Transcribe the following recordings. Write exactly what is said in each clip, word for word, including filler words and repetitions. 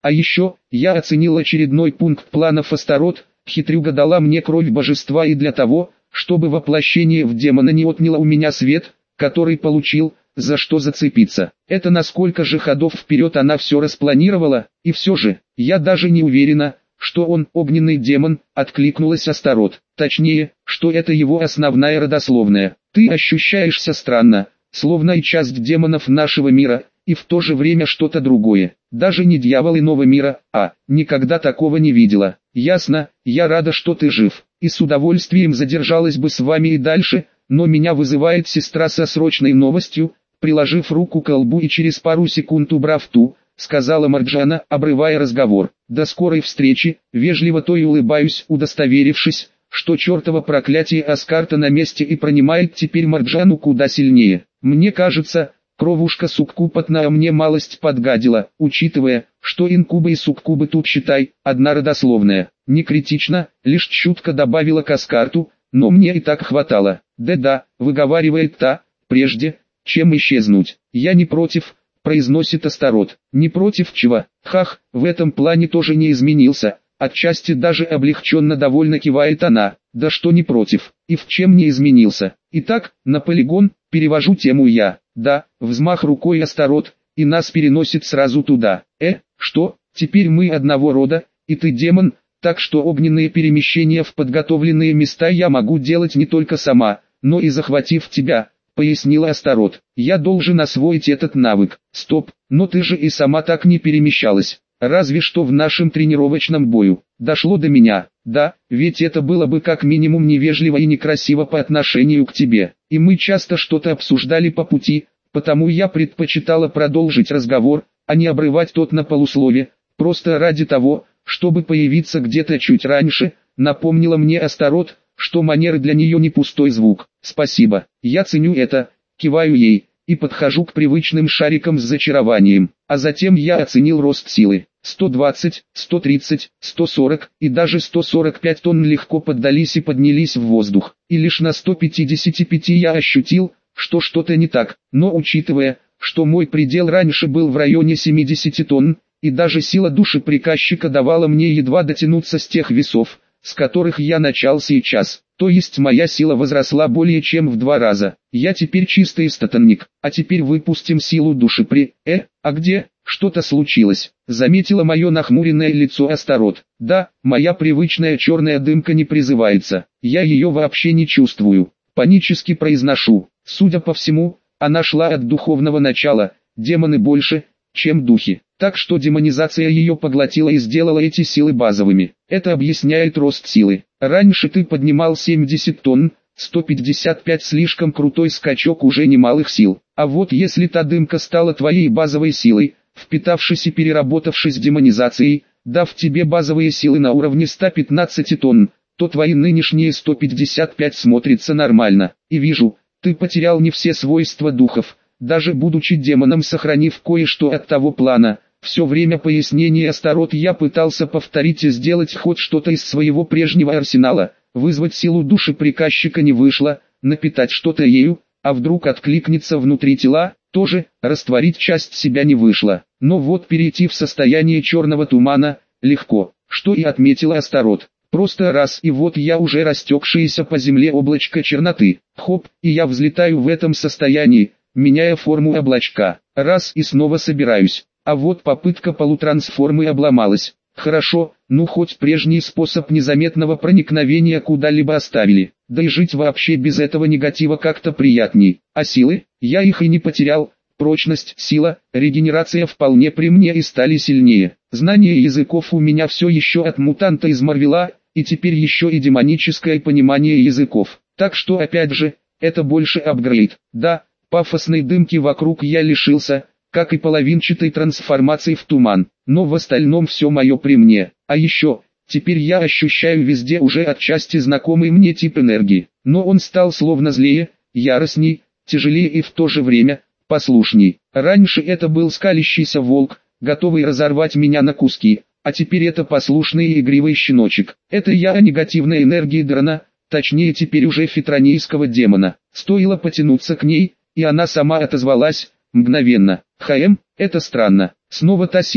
А еще, я оценил очередной пункт планов Астарот, хитрюга дала мне кровь божества и для того, чтобы воплощение в демона не отняло у меня свет, который получил, за что зацепиться. Это насколько же ходов вперед она все распланировала, и все же, я даже не уверена, что он огненный демон, откликнулась Астарот. Точнее, что это его основная родословная. Ты ощущаешься странно, словно и часть демонов нашего мира, и в то же время что-то другое. Даже не дьявол иного мира, а, никогда такого не видела. Ясно, я рада, что ты жив, и с удовольствием задержалась бы с вами и дальше, но меня вызывает сестра со срочной новостью, приложив руку к лбу и через пару секунд убрав ту, сказала Марджана, обрывая разговор. До скорой встречи, вежливо то и улыбаюсь, удостоверившись, что чертово проклятие Аскарта на месте и пронимает теперь Марджану куда сильнее. Мне кажется, кровушка суккубатная мне малость подгадила, учитывая, что инкубы и суккубы тут считай, одна родословная. Не критично, лишь чутко добавила к Аскарту, но мне и так хватало. Да-да, выговаривает та, прежде, чем исчезнуть. Я не против, произносит Астарот. Не против чего? Хах, в этом плане тоже не изменился. Отчасти даже облегченно довольно кивает она. Да что не против, и в чем не изменился. Итак, на полигон, перевожу тему я. Да, взмах рукой Астарот, и нас переносит сразу туда. Э, что, теперь мы одного рода, и ты демон, так что огненные перемещения в подготовленные места я могу делать не только сама, но и захватив тебя, пояснила Астарот. Я должен освоить этот навык. Стоп, но ты же и сама так не перемещалась. Разве что в нашем тренировочном бою. Дошло до меня. Да, ведь это было бы как минимум невежливо и некрасиво по отношению к тебе. И мы часто что-то обсуждали по пути, потому я предпочитала продолжить разговор, а не обрывать тот на полуслове, просто ради того, чтобы появиться где-то чуть раньше, напомнила мне Астарот, что манеры для нее не пустой звук. Спасибо, я ценю это, киваю ей, и подхожу к привычным шарикам с зачарованием. А затем я оценил рост силы. сто двадцать, сто тридцать, сто сорок и даже сто сорок пять тонн легко поддались и поднялись в воздух. И лишь на ста пятидесяти пяти я ощутил, что что-то не так. Но учитывая, что мой предел раньше был в районе семидесяти тонн, и даже сила души приказчика давала мне едва дотянуться с тех весов, с которых я начал сейчас, то есть моя сила возросла более чем в два раза. Я теперь чистый статонник, а теперь выпустим силу души при... Э, а где? Что-то случилось, заметила мое нахмуренное лицо Астарот. Да, моя привычная черная дымка не призывается, я ее вообще не чувствую, панически произношу. Судя по всему, она шла от духовного начала, демоны больше, чем духи. Так что демонизация ее поглотила и сделала эти силы базовыми. Это объясняет рост силы. Раньше ты поднимал семьдесят тонн, сто пятьдесят пять слишком крутой скачок уже немалых сил. А вот если та дымка стала твоей базовой силой, впитавшись и переработавшись демонизацией, дав тебе базовые силы на уровне ста пятнадцати тонн, то твои нынешние сто пятьдесят пять смотрятся нормально. И вижу, ты потерял не все свойства духов, даже будучи демоном, сохранив кое-что от того плана. Все время пояснения Астарот я пытался повторить и сделать хоть что-то из своего прежнего арсенала. Вызвать силу души приказчика не вышло, напитать что-то ею, а вдруг откликнется внутри тела, тоже, растворить часть себя не вышло. Но вот перейти в состояние черного тумана, легко, что и отметила Астарот. Просто раз и вот я уже растекшееся по земле облачко черноты. Хоп, и я взлетаю в этом состоянии, меняя форму облачка. Раз и снова собираюсь. А вот попытка полутрансформы обломалась. Хорошо, ну хоть прежний способ незаметного проникновения куда-либо оставили. Да и жить вообще без этого негатива как-то приятней. А силы? Я их и не потерял. Прочность, сила, регенерация вполне при мне и стали сильнее. Знание языков у меня все еще от мутанта из Марвела, и теперь еще и демоническое понимание языков. Так что опять же, это больше апгрейд. Да, пафосной дымки вокруг я лишился, как и половинчатой трансформации в туман, но в остальном все мое при мне. А еще, теперь я ощущаю везде уже отчасти знакомый мне тип энергии, но он стал словно злее, яростней, тяжелее и в то же время послушней. Раньше это был скалящийся волк, готовый разорвать меня на куски, а теперь это послушный и игривый щеночек. Это я о негативной энергии Драна, точнее теперь уже фитронийского демона. Стоило потянуться к ней, и она сама отозвалась, мгновенно. Хм, это странно. Снова та сила,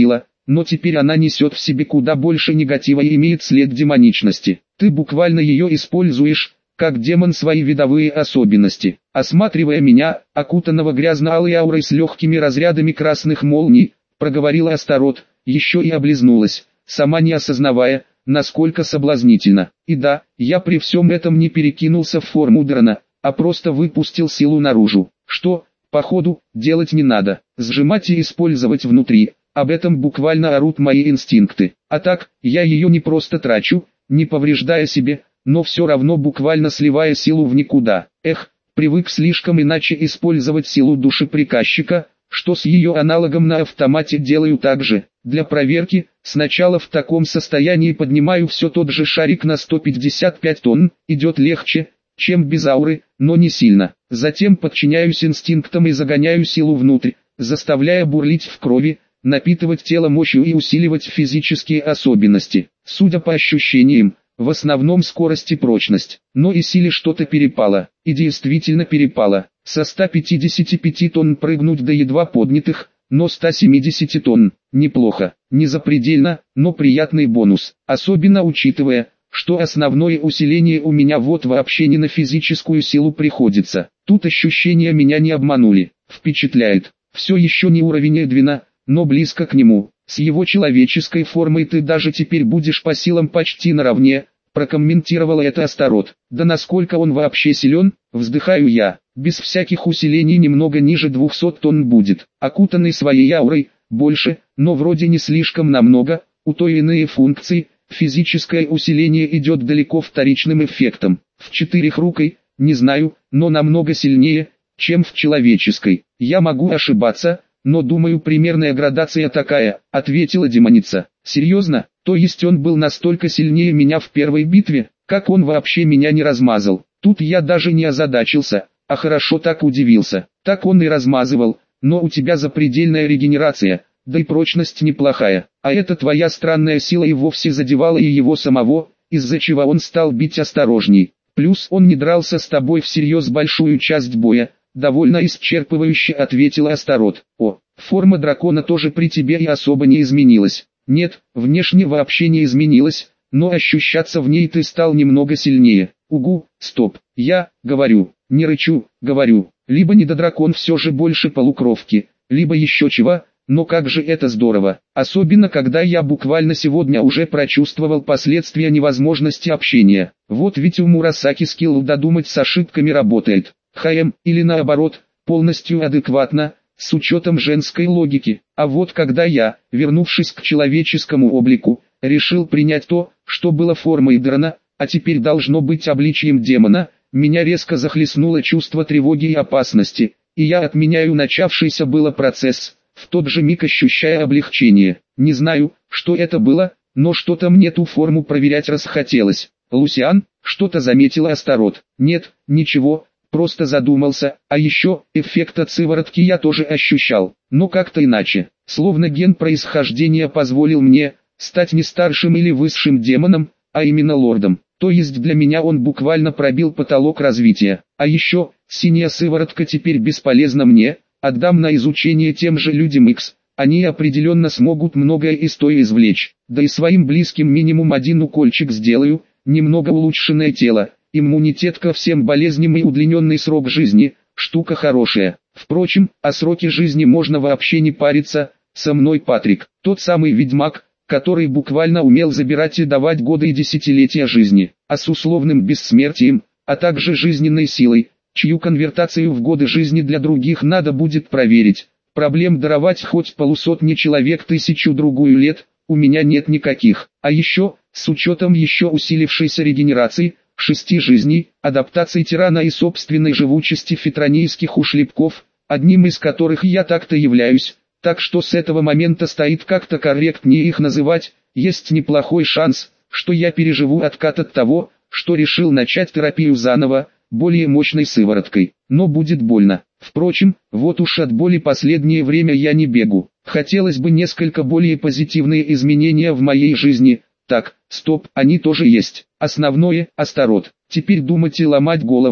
но теперь она несет в себе куда больше негатива и имеет след демоничности. Ты буквально ее используешь, как демон, свои видовые особенности. Осматривая меня, окутанного грязно-алой аурой с легкими разрядами красных молний, проговорила Астарот, еще и облизнулась, сама не осознавая, насколько соблазнительно. И да, я при всем этом не перекинулся в форму дрона, а просто выпустил силу наружу. Что, походу, делать не надо, сжимать и использовать внутри, об этом буквально орут мои инстинкты. А так, я ее не просто трачу, не повреждая себе, но все равно буквально сливая силу в никуда. Эх, привык слишком иначе использовать силу души приказчика, что с ее аналогом на автомате делаю так же. Для проверки, сначала в таком состоянии поднимаю все тот же шарик на сто пятьдесят пять тонн, идет легче, чем без ауры, но не сильно. Затем подчиняюсь инстинктам и загоняю силу внутрь, заставляя бурлить в крови, напитывать тело мощью и усиливать физические особенности. Судя по ощущениям, в основном скорость и прочность, но и силе что-то перепало, и действительно перепало. Со ста пятидесяти пяти тонн прыгнуть до едва поднятых, но ста семидесяти тонн, неплохо, не запредельно, но приятный бонус, особенно учитывая, что основное усиление у меня вот вообще не на физическую силу приходится. Тут ощущения меня не обманули, впечатляет, все еще не уровень Эдвина, но близко к нему. С его человеческой формой ты даже теперь будешь по силам почти наравне, прокомментировала это Астарот. Да насколько он вообще силен, вздыхаю я, без всяких усилений немного ниже двухсот тонн будет, окутанный своей аурой, больше, но вроде не слишком намного, у той иные функции, физическое усиление идет далеко вторичным эффектом. В четырехрукой, не знаю, но намного сильнее, чем в человеческой. Я могу ошибаться, но думаю примерная градация такая, ответила демоница. Серьезно, то есть он был настолько сильнее меня в первой битве, как он вообще меня не размазал? Тут я даже не озадачился, а хорошо так удивился. Так он и размазывал, но у тебя запредельная регенерация, да и прочность неплохая. А эта твоя странная сила и вовсе задевала и его самого, из-за чего он стал бить осторожней. Плюс он не дрался с тобой всерьез большую часть боя. Довольно исчерпывающе ответила Астарот. О, форма дракона тоже при тебе и особо не изменилась. Нет, внешне вообще не изменилась, но ощущаться в ней ты стал немного сильнее. Угу, стоп, я, говорю, не рычу, говорю, либо недодракон все же больше полукровки, либо еще чего, но как же это здорово. Особенно когда я буквально сегодня уже прочувствовал последствия невозможности общения. Вот ведь у Мурасаки скилл додумать с ошибками работает. ХМ, или наоборот, полностью адекватно, с учетом женской логики. А вот когда я, вернувшись к человеческому облику, решил принять то, что было формой дрона, а теперь должно быть обличием демона, меня резко захлестнуло чувство тревоги и опасности, и я отменяю начавшийся было процесс, в тот же миг ощущая облегчение. Не знаю, что это было, но что-то мне ту форму проверять расхотелось. Лусиан, что-то заметила Астарот. Нет, ничего. Просто задумался, а еще, эффект от сыворотки я тоже ощущал, но как-то иначе, словно ген происхождения позволил мне, стать не старшим или высшим демоном, а именно лордом, то есть для меня он буквально пробил потолок развития, а еще, синяя сыворотка теперь бесполезна мне, отдам на изучение тем же людям X, они определенно смогут многое из той извлечь, да и своим близким минимум один укольчик сделаю, немного улучшенное тело. Иммунитет ко всем болезням и удлиненный срок жизни – штука хорошая. Впрочем, о сроке жизни можно вообще не париться. Со мной Патрик, тот самый ведьмак, который буквально умел забирать и давать годы и десятилетия жизни, а с условным бессмертием, а также жизненной силой, чью конвертацию в годы жизни для других надо будет проверить. Проблем даровать хоть полусотни человек тысячу-другую лет у меня нет никаких. А еще, с учетом еще усилившейся регенерации, шести жизней, адаптации тирана и собственной живучести фитронийских ушлепков, одним из которых я так-то являюсь, так что с этого момента стоит как-то корректнее их называть, есть неплохой шанс, что я переживу откат от того, что решил начать терапию заново, более мощной сывороткой, но будет больно. Впрочем, вот уж от боли последнее время я не бегу, хотелось бы несколько более позитивные изменения в моей жизни. Так, стоп, они тоже есть. Основное, Астарот. Теперь думать и ломать голову,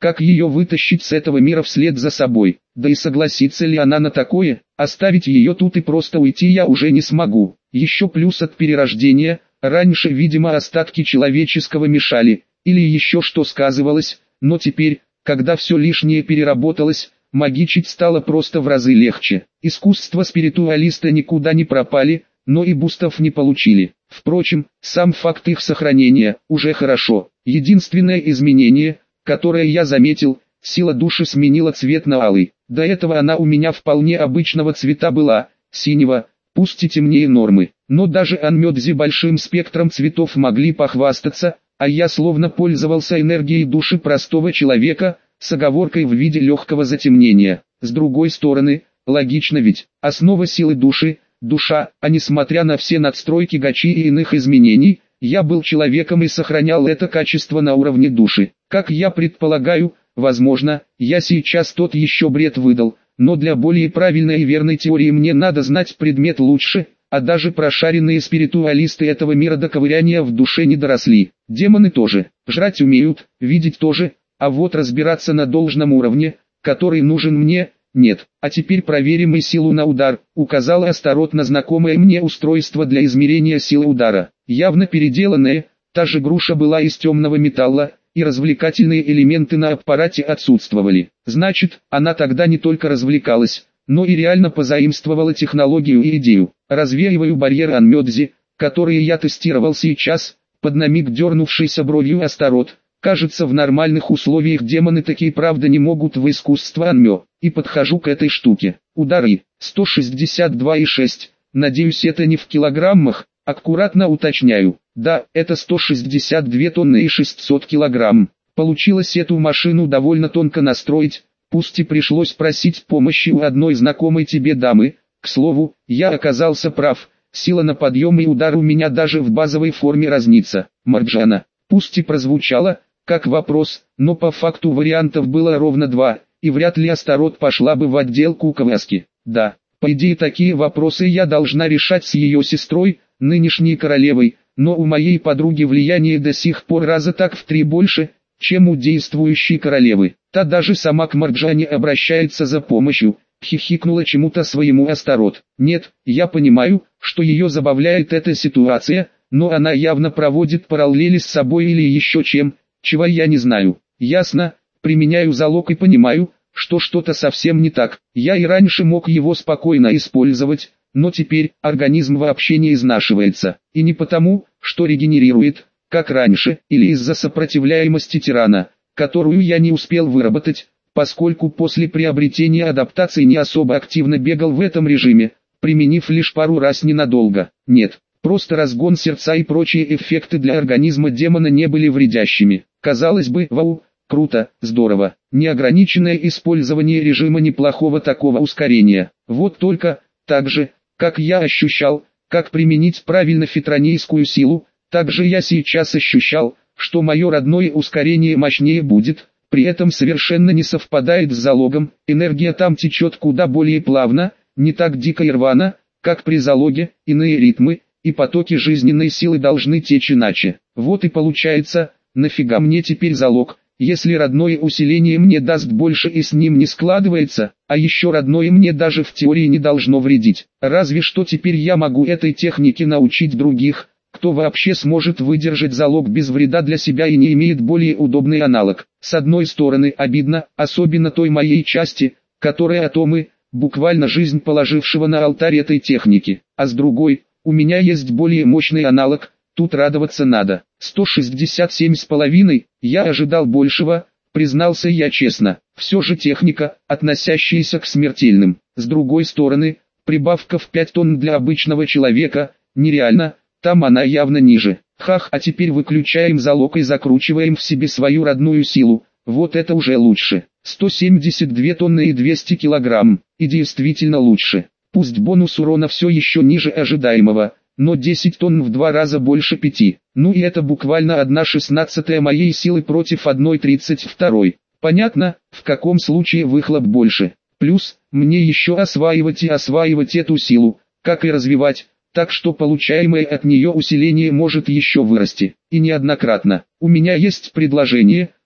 Как ее вытащить с этого мира вслед за собой? Да и согласится ли она на такое? Оставить ее тут и просто уйти я уже не смогу. Еще плюс от перерождения, раньше, видимо, остатки человеческого мешали, или еще что сказывалось, но теперь, когда все лишнее переработалось, магичить стало просто в разы легче. Искусства спиритуалиста никуда не пропали, но и бустов не получили. Впрочем, сам факт их сохранения уже хорошо. Единственное изменение, которое я заметил, сила души сменила цвет на алый. До этого она у меня вполне обычного цвета была, синего, пусть и темнее нормы. Но даже Анмёдзи большим спектром цветов могли похвастаться, а я словно пользовался энергией души простого человека, с оговоркой в виде легкого затемнения. С другой стороны, логично ведь, основа силы души – душа, а несмотря на все надстройки гачи и иных изменений, я был человеком и сохранял это качество на уровне души. Как я предполагаю, возможно, я сейчас тот еще бред выдал, но для более правильной и верной теории мне надо знать предмет лучше, а даже прошаренные спиритуалисты этого мира до ковыряния в душе не доросли. Демоны тоже, жрать умеют, видеть тоже, а вот разбираться на должном уровне, который нужен мне, нет. А теперь проверим и силу на удар, указала Астарот на знакомое мне устройство для измерения силы удара. Явно переделанное, та же груша была из темного металла, и развлекательные элементы на аппарате отсутствовали. Значит, она тогда не только развлекалась, но и реально позаимствовала технологию и идею. Развеиваю барьер Анмёдзи, которые я тестировал сейчас, под на миг дернувшейся бровью Астарот. Кажется, в нормальных условиях демоны такие правда не могут в искусство Анмё. И подхожу к этой штуке. Удары сто шестьдесят два и шесть. Надеюсь, это не в килограммах. Аккуратно уточняю. Да, это сто шестьдесят две тонны и шестьсот килограмм. Получилось эту машину довольно тонко настроить. Пусть и пришлось просить помощи у одной знакомой тебе дамы. К слову, я оказался прав. Сила на подъем и удар у меня даже в базовой форме разнится. Марджана. Пусть и прозвучало как вопрос, но по факту вариантов было ровно два, и вряд ли Астарот пошла бы в отделку Каваски. Да, по идее такие вопросы я должна решать с ее сестрой, нынешней королевой, но у моей подруги влияние до сих пор раза так в три больше, чем у действующей королевы. Та даже сама к Марджане обращается за помощью, хихикнула чему-то своему Астарот. Нет, я понимаю, что ее забавляет эта ситуация, но она явно проводит параллели с собой или еще чем, чего я не знаю. Ясно, применяю залог и понимаю, что что-то совсем не так. Я и раньше мог его спокойно использовать, но теперь организм вообще не изнашивается. И не потому, что регенерирует, как раньше, или из-за сопротивляемости тирана, которую я не успел выработать, поскольку после приобретения адаптации не особо активно бегал в этом режиме, применив лишь пару раз ненадолго. Нет. Просто разгон сердца и прочие эффекты для организма демона не были вредящими. Казалось бы, вау, круто, здорово. Неограниченное использование режима неплохого такого ускорения. Вот только, так же, как я ощущал, как применить правильно фитронийскую силу, так же я сейчас ощущал, что мое родное ускорение мощнее будет, при этом совершенно не совпадает с залогом, энергия там течет куда более плавно, не так дико и рвано, как при залоге, иные ритмы, и потоки жизненной силы должны течь иначе. Вот и получается, нафига мне теперь залог, если родное усиление мне даст больше и с ним не складывается, а еще родное мне даже в теории не должно вредить. Разве что теперь я могу этой технике научить других, кто вообще сможет выдержать залог без вреда для себя и не имеет более удобный аналог. С одной стороны обидно, особенно той моей части, которая атомы, буквально жизнь положившего на алтарь этой техники, а с другой, у меня есть более мощный аналог, тут радоваться надо. сто шестьдесят семь с половиной, я ожидал большего, признался я честно. Все же техника, относящаяся к смертельным. С другой стороны, прибавка в пять тонн для обычного человека, нереально, там она явно ниже. Хах, а теперь выключаем залог и закручиваем в себе свою родную силу, вот это уже лучше. сто семьдесят две тонны и двести килограмм, и действительно лучше. Пусть бонус урона все еще ниже ожидаемого, но десять тонн в два раза больше пяти. Ну и это буквально одна шестнадцатая моей силы против одной тридцать второй. Понятно, в каком случае выхлоп больше. Плюс, мне еще осваивать и осваивать эту силу, как и развивать, так что получаемое от нее усиление может еще вырасти. И неоднократно. У меня есть предложение,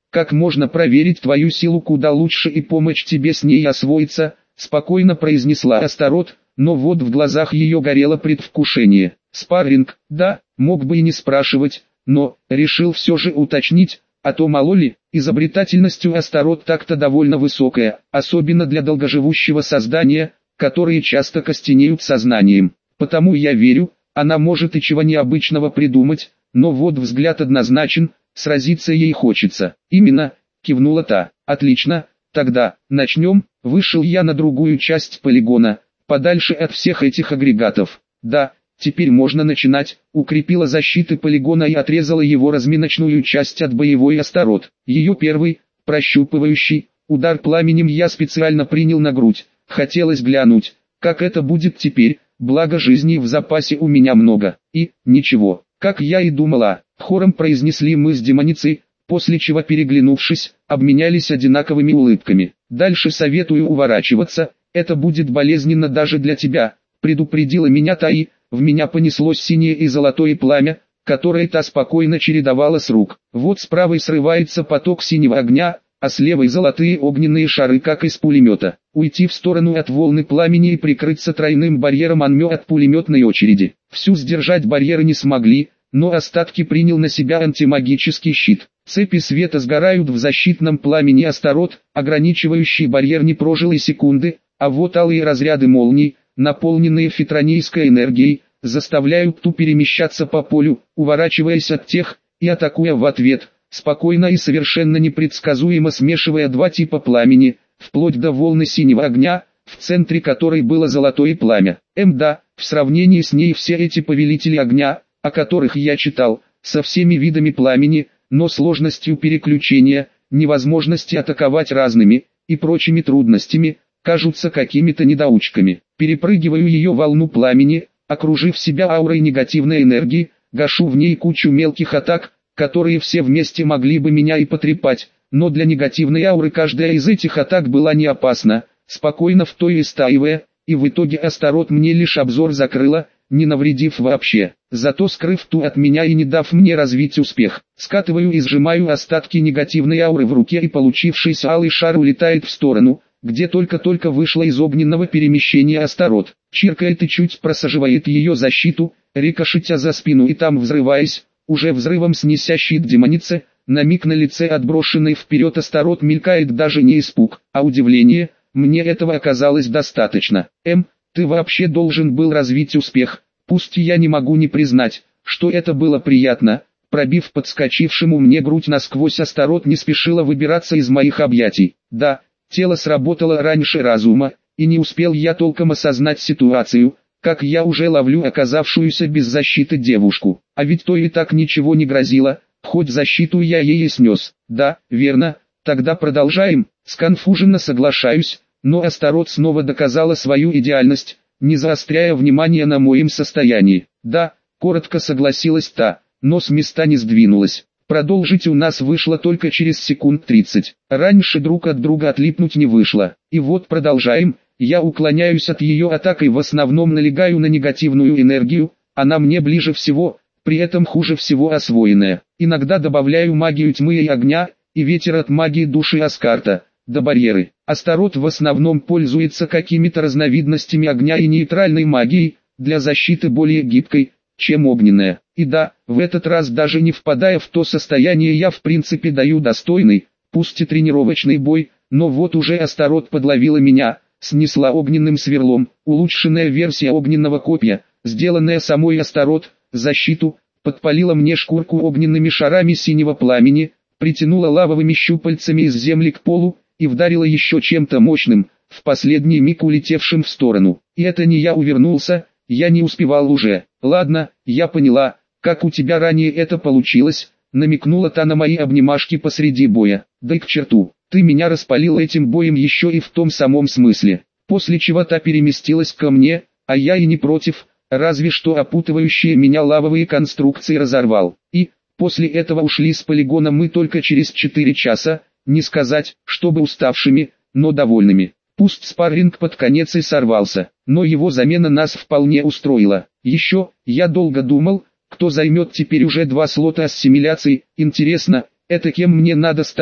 как можно проверить твою силу куда лучше и помочь тебе с ней освоиться, спокойно произнесла Астарот, но вот в глазах ее горело предвкушение. Спарринг, да, мог бы и не спрашивать, но решил все же уточнить, а то мало ли, изобретательность у Астарот так-то довольно высокая, особенно для долгоживущего создания, которые часто костенеют сознанием. Потому я верю, она может и чего необычного придумать, но вот взгляд однозначен, сразиться ей хочется. Именно, кивнула та. Отлично, тогда, начнем. Вышел я на другую часть полигона, подальше от всех этих агрегатов. Да, теперь можно начинать. Укрепила защиты полигона и отрезала его разминочную часть от боевой Астарот. Ее первый, прощупывающий, удар пламенем я специально принял на грудь. Хотелось глянуть, как это будет теперь, благо жизни в запасе у меня много. И, ничего, как я и думала, хором произнесли мы с демоницей, после чего, переглянувшись, обменялись одинаковыми улыбками. Дальше советую уворачиваться, это будет болезненно даже для тебя, предупредила меня та, и в меня понеслось синее и золотое пламя, которое та спокойно чередовала с рук. Вот с правой срывается поток синего огня, а с левой золотые огненные шары, как из пулемета. Уйти в сторону от волны пламени и прикрыться тройным барьером Анмё от пулеметной очереди. Всю сдержать барьеры не смогли, но остатки принял на себя антимагический щит. Цепи света сгорают в защитном пламени Астарот, ограничивающий барьер не прожил и секунды, а вот алые разряды молний, наполненные фитронийской энергией, заставляют ту перемещаться по полю, уворачиваясь от тех, и атакуя в ответ, спокойно и совершенно непредсказуемо смешивая два типа пламени, вплоть до волны синего огня, в центре которой было золотое пламя. Мда, в сравнении с ней все эти повелители огня, о которых я читал, со всеми видами пламени, но сложностью переключения, невозможности атаковать разными, и прочими трудностями, кажутся какими-то недоучками. Перепрыгиваю ее волну пламени, окружив себя аурой негативной энергии, гашу в ней кучу мелких атак, которые все вместе могли бы меня и потрепать, но для негативной ауры каждая из этих атак была не опасна, спокойно в той истаивая, и в итоге Астарот мне лишь обзор закрыла, не навредив вообще, зато скрыв ту от меня и не дав мне развить успех. Скатываю и сжимаю остатки негативной ауры в руке, и получившийся алый шар улетает в сторону, где только-только вышла из огненного перемещения Астарот. Чиркает и чуть просаживает ее защиту, рикошетя за спину и там взрываясь, уже взрывом снеся щит демоницы. На миг на лице отброшенной вперед Астарот мелькает даже не испуг, а удивление. Мне этого оказалось достаточно. М, ты вообще должен был развить успех, пусть я не могу не признать, что это было приятно. Пробив подскочившему мне грудь насквозь, Астарот не спешила выбираться из моих объятий. Да, тело сработало раньше разума, и не успел я толком осознать ситуацию, как я уже ловлю оказавшуюся без защиты девушку. А ведь то и так ничего не грозило, хоть защиту я ей и снес. Да, верно, тогда продолжаем. Сконфуженно соглашаюсь, но Астарот снова доказала свою идеальность, не заостряя внимание на моем состоянии. Да, коротко согласилась та, но с места не сдвинулась. Продолжить у нас вышло только через секунд тридцать. Раньше друг от друга отлипнуть не вышло. И вот продолжаем. Я уклоняюсь от ее атак и в основном налегаю на негативную энергию, она мне ближе всего, при этом хуже всего освоенная. Иногда добавляю магию тьмы и огня, и ветер от магии души Аскарта, до барьеры. Астарот в основном пользуется какими-то разновидностями огня и нейтральной магией, для защиты более гибкой, чем огненная. И да, в этот раз даже не впадая в то состояние, я в принципе даю достойный, пусть и тренировочный бой, но вот уже Астарот подловила меня, снесла огненным сверлом, улучшенная версия огненного копья, сделанная самой Астарот, защиту, подпалила мне шкурку огненными шарами синего пламени, притянула лавовыми щупальцами из земли к полу, и вдарила еще чем-то мощным, в последний миг улетевшим в сторону. И это не я увернулся, я не успевал уже. Ладно, я поняла, как у тебя ранее это получилось, намекнула та на мои обнимашки посреди боя. Да и к черту, ты меня распалил этим боем еще и в том самом смысле. После чего та переместилась ко мне, а я и не против, разве что опутывающие меня лавовые конструкции разорвал. И, после этого ушли с полигона мы только через четыре часа, не сказать, чтобы уставшими, но довольными. Пусть спарринг под конец и сорвался, но его замена нас вполне устроила. Еще, я долго думал, кто займет теперь уже два слота ассимиляции. Интересно, это кем мне надо стать,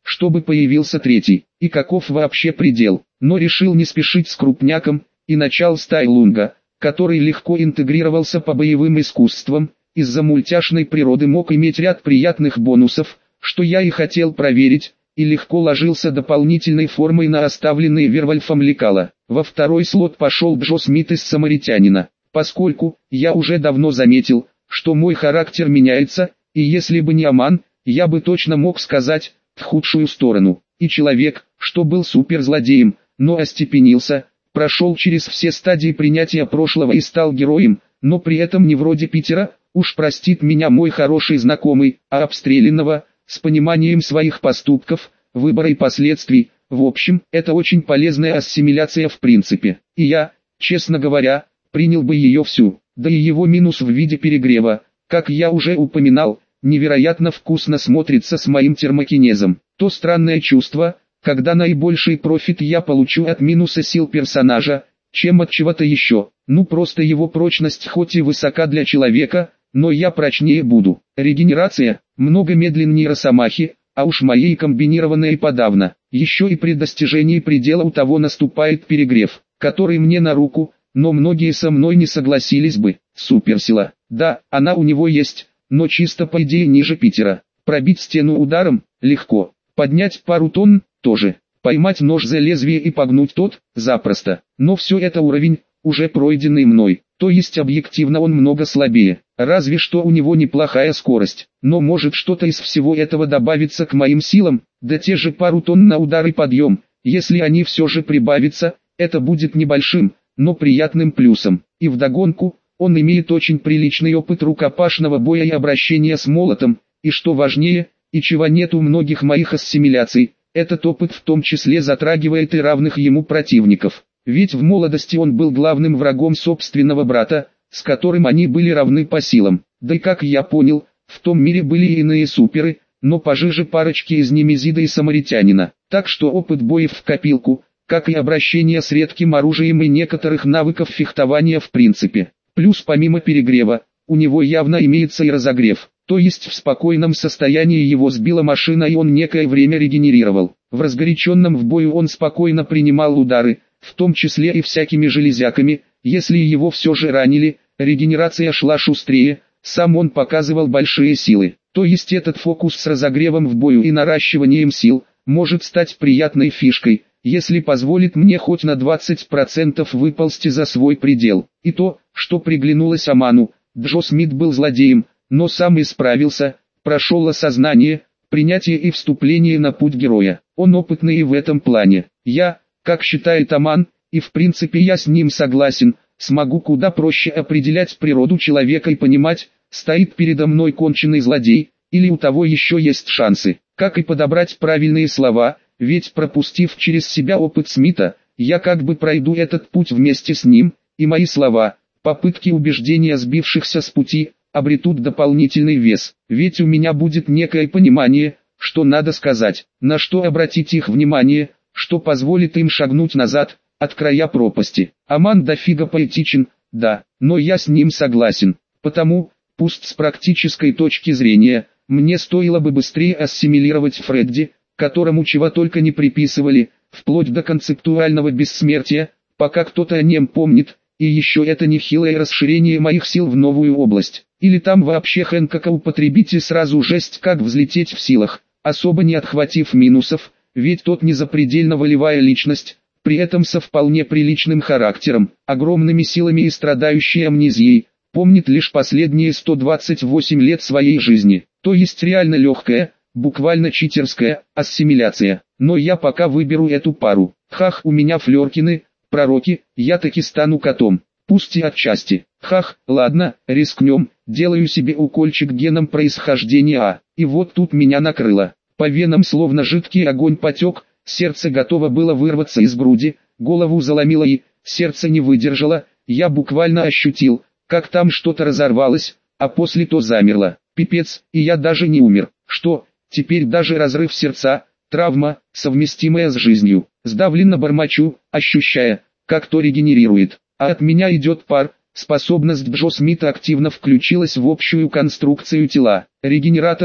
чтобы появился третий. И каков вообще предел? Но решил не спешить с крупняком, и начал с Тайлунга, который легко интегрировался по боевым искусствам, из-за мультяшной природы мог иметь ряд приятных бонусов, что я и хотел проверить, и легко ложился дополнительной формой на оставленные Вервольфом лекала. Во второй слот пошел Джо Смит из Самаритянина, поскольку я уже давно заметил, что мой характер меняется, и если бы не Аман, я бы точно мог сказать, в худшую сторону. И человек, что был суперзлодеем, но остепенился, прошел через все стадии принятия прошлого и стал героем, но при этом не вроде Питера, уж простит меня мой хороший знакомый, а обстрелянного, с пониманием своих поступков, выбора и последствий. В общем, это очень полезная ассимиляция в принципе. И я, честно говоря, принял бы ее всю. Да и его минус в виде перегрева, как я уже упоминал, невероятно вкусно смотрится с моим термокинезом. То странное чувство, когда наибольший профит я получу от минуса сил персонажа, чем от чего-то еще. Ну просто его прочность хоть и высока для человека, но я прочнее буду. Регенерация, много медленнее Росомахи, а уж моей комбинированной подавно. Еще и при достижении предела у того наступает перегрев, который мне на руку, но многие со мной не согласились бы. Суперсила, да, она у него есть, но чисто по идее ниже Питера. Пробить стену ударом – легко, поднять пару тонн – тоже, поймать нож за лезвие и погнуть тот – запросто. Но все это уровень, уже пройденный мной, то есть объективно он много слабее. Разве что у него неплохая скорость, но может что-то из всего этого добавиться к моим силам, да те же пару тонн на удар и подъем, если они все же прибавятся, это будет небольшим, но приятным плюсом. И вдогонку, он имеет очень приличный опыт рукопашного боя и обращения с молотом, и что важнее, и чего нет у многих моих ассимиляций, этот опыт в том числе затрагивает и равных ему противников. Ведь в молодости он был главным врагом собственного брата, с которым они были равны по силам. Да и как я понял, в том мире были и иные суперы, но пожиже парочки из Немезида и Самаритянина. Так что опыт боев в копилку, как и обращение с редким оружием и некоторых навыков фехтования в принципе. Плюс помимо перегрева, у него явно имеется и разогрев, то есть в спокойном состоянии его сбила машина и он некое время регенерировал. В разгоряченном в бою он спокойно принимал удары, в том числе и всякими железяками, если его все же ранили, регенерация шла шустрее, сам он показывал большие силы. То есть этот фокус с разогревом в бою и наращиванием сил, может стать приятной фишкой, если позволит мне хоть на двадцать процентов выползти за свой предел. И то, что приглянулось Аману, Джо Смит был злодеем, но сам исправился, прошел осознание, принятие и вступление на путь героя. Он опытный и в этом плане. Я, как считает Аман, и в принципе я с ним согласен, смогу куда проще определять природу человека и понимать, стоит передо мной конченый злодей, или у того еще есть шансы. Как и подобрать правильные слова, ведь пропустив через себя опыт Смита, я как бы пройду этот путь вместе с ним, и мои слова, попытки убеждения сбившихся с пути, обретут дополнительный вес, ведь у меня будет некое понимание, что надо сказать, на что обратить их внимание, что позволит им шагнуть назад, от края пропасти. Аман дофига поэтичен, да, но я с ним согласен, потому, пусть с практической точки зрения, мне стоило бы быстрее ассимилировать Фредди, которому чего только не приписывали, вплоть до концептуального бессмертия, пока кто-то о нем помнит, и еще это нехилое расширение моих сил в новую область. Или там вообще Хэнкока употребить и сразу жесть как взлететь в силах, особо не отхватив минусов, ведь тот не запредельно волевая личность, при этом со вполне приличным характером, огромными силами и страдающей амнезией, помнит лишь последние сто двадцать восемь лет своей жизни, то есть реально легкая, буквально читерская, ассимиляция. Но я пока выберу эту пару. Хах, у меня флеркины, пророки, я таки стану котом. Пусть и отчасти. Хах, ладно, рискнем, делаю себе укольчик геном происхождения А. И вот тут меня накрыло. По венам словно жидкий огонь потек, сердце готово было вырваться из груди, голову заломило и, сердце не выдержало, я буквально ощутил, как там что-то разорвалось, а после то замерло. Пипец, и я даже не умер. Что, теперь даже разрыв сердца, травма, совместимая с жизнью. Сдавленно бормочу, ощущая, как то регенерирует. А от меня идет пар, способность Джо Смита активно включилась в общую конструкцию тела. Регенераторы,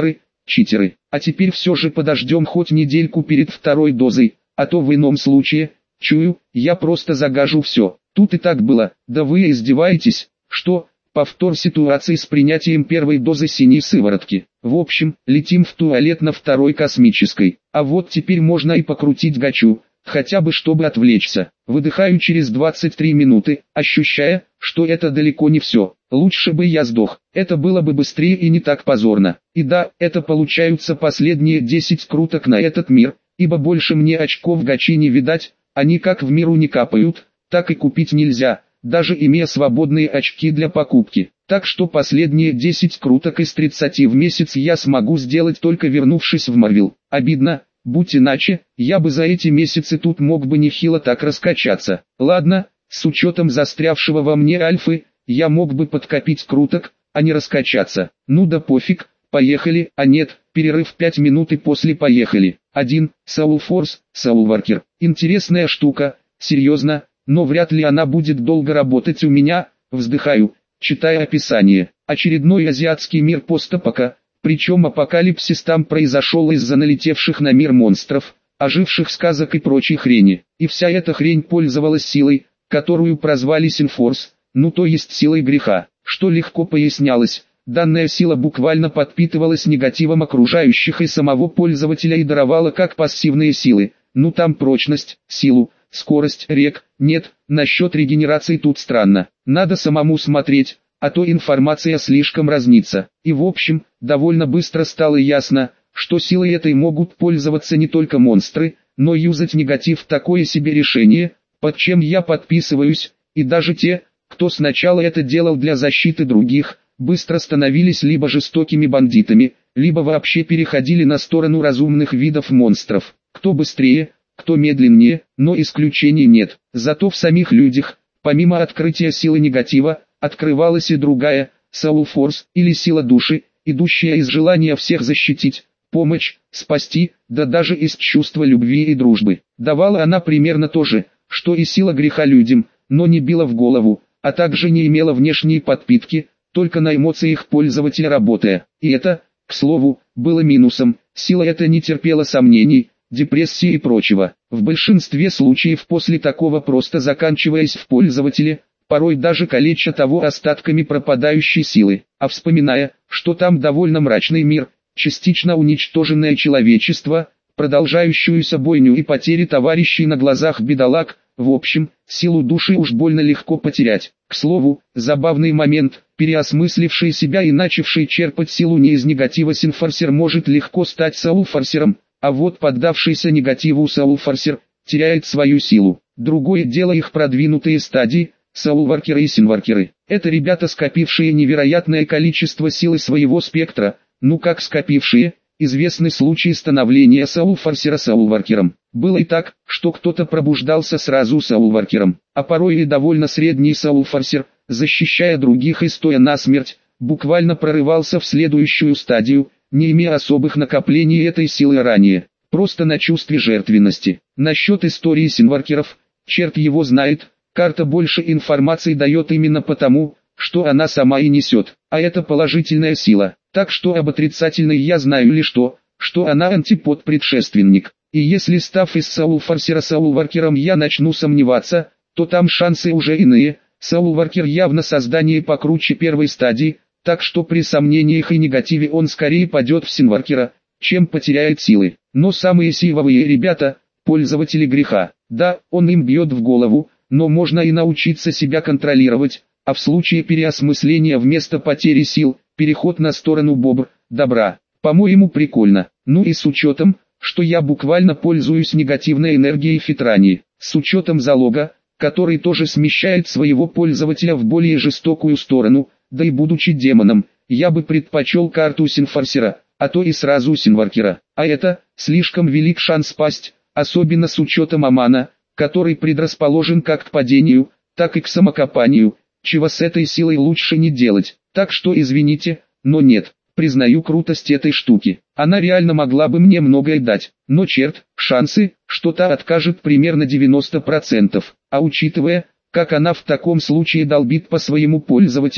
читеры. А теперь все же подождем хоть недельку перед второй дозой, а то в ином случае, чую, я просто загажу все. Тут и так было. Да вы издеваетесь, что? Повтор ситуации с принятием первой дозы синей сыворотки. В общем, летим в туалет на второй космической. А вот теперь можно и покрутить гачу, хотя бы чтобы отвлечься. Выдыхаю через двадцать три минуты, ощущая, что это далеко не все. Лучше бы я сдох, это было бы быстрее и не так позорно. И да, это получаются последние десять круток на этот мир, ибо больше мне очков гачи не видать, они как в миру не капают, так и купить нельзя, даже имея свободные очки для покупки. Так что последние десять круток из тридцати в месяц я смогу сделать только вернувшись в Марвел. Обидно, будь иначе, я бы за эти месяцы тут мог бы нехило так раскачаться. Ладно, с учетом застрявшего во мне альфы, я мог бы подкопить круток, а не раскачаться. Ну да пофиг, поехали, а нет, перерыв пять минут и после поехали. один. Soul Force, Soul Worker. Интересная штука, серьезно, но вряд ли она будет долго работать у меня, вздыхаю, читая описание. Очередной азиатский мир постапока, причем апокалипсис там произошел из-за налетевших на мир монстров, оживших сказок и прочей хрени. И вся эта хрень пользовалась силой, которую прозвали Синфорс, ну то есть силой греха, что легко пояснялось. Данная сила буквально подпитывалась негативом окружающих и самого пользователя и даровала как пассивные силы, ну там прочность, силу, скорость рек. Нет, насчет регенерации тут странно, надо самому смотреть, а то информация слишком разнится. И в общем, довольно быстро стало ясно, что силой этой могут пользоваться не только монстры, но юзать негатив такое себе решение, под чем я подписываюсь, и даже те, кто сначала это делал для защиты других, быстро становились либо жестокими бандитами, либо вообще переходили на сторону разумных видов монстров. Кто быстрее, кто медленнее, но исключений нет. Зато в самих людях, помимо открытия силы негатива, открывалась и другая, Soul Force, или сила души, идущая из желания всех защитить, помочь, спасти, да даже из чувства любви и дружбы. Давала она примерно то же, что и сила греха людям, но не била в голову, а также не имела внешней подпитки, только на эмоциях пользователя работая. И это, к слову, было минусом, сила эта не терпела сомнений, депрессии и прочего. В большинстве случаев после такого просто заканчиваясь в пользователе, порой даже калеча того остатками пропадающей силы. А вспоминая, что там довольно мрачный мир, частично уничтоженное человечество, продолжающуюся бойню и потери товарищей на глазах бедолаг, в общем, силу души уж больно легко потерять. К слову, забавный момент, переосмысливший себя и начавший черпать силу не из негатива Синфорсер может легко стать Соулфорсером, а вот поддавшийся негативу Соулфорсер теряет свою силу. Другое дело их продвинутые стадии, Соулворкеры и Синворкеры. Это ребята, скопившие невероятное количество силы своего спектра, ну как скопившие, известный случай становления Соулфорсера Соулворкером. Было и так, что кто-то пробуждался сразу Соулворкером, а порой и довольно средний Соулфорсер, защищая других и стоя насмерть, буквально прорывался в следующую стадию, не имея особых накоплений этой силы ранее, просто на чувстве жертвенности. Насчет истории Синворкеров, черт его знает, карта больше информации дает именно потому, что она сама и несет, а это положительная сила. Так что об отрицательной я знаю лишь то, что она антипод-предшественник. И если став из Соулфорсера Соулворкером я начну сомневаться, то там шансы уже иные. Соулворкер явно создание покруче первой стадии, так что при сомнениях и негативе он скорее падет в Синворкера, чем потеряет силы. Но самые сивовые ребята, пользователи греха, да, он им бьет в голову, но можно и научиться себя контролировать, а в случае переосмысления вместо потери сил, переход на сторону бобр, добра. По-моему прикольно, ну и с учетом, что я буквально пользуюсь негативной энергией Фитрани, с учетом залога, который тоже смещает своего пользователя в более жестокую сторону, да и будучи демоном, я бы предпочел карту Синфорсера, а то и сразу Синворкера. А это, слишком велик шанс пасть, особенно с учетом Амана, который предрасположен как к падению, так и к самокопанию, чего с этой силой лучше не делать. Так что извините, но нет, признаю крутость этой штуки. Она реально могла бы мне многое дать, но черт, шансы, что та откажет примерно девяносто процентов. А учитывая, как она в таком случае долбит по своему пользователю,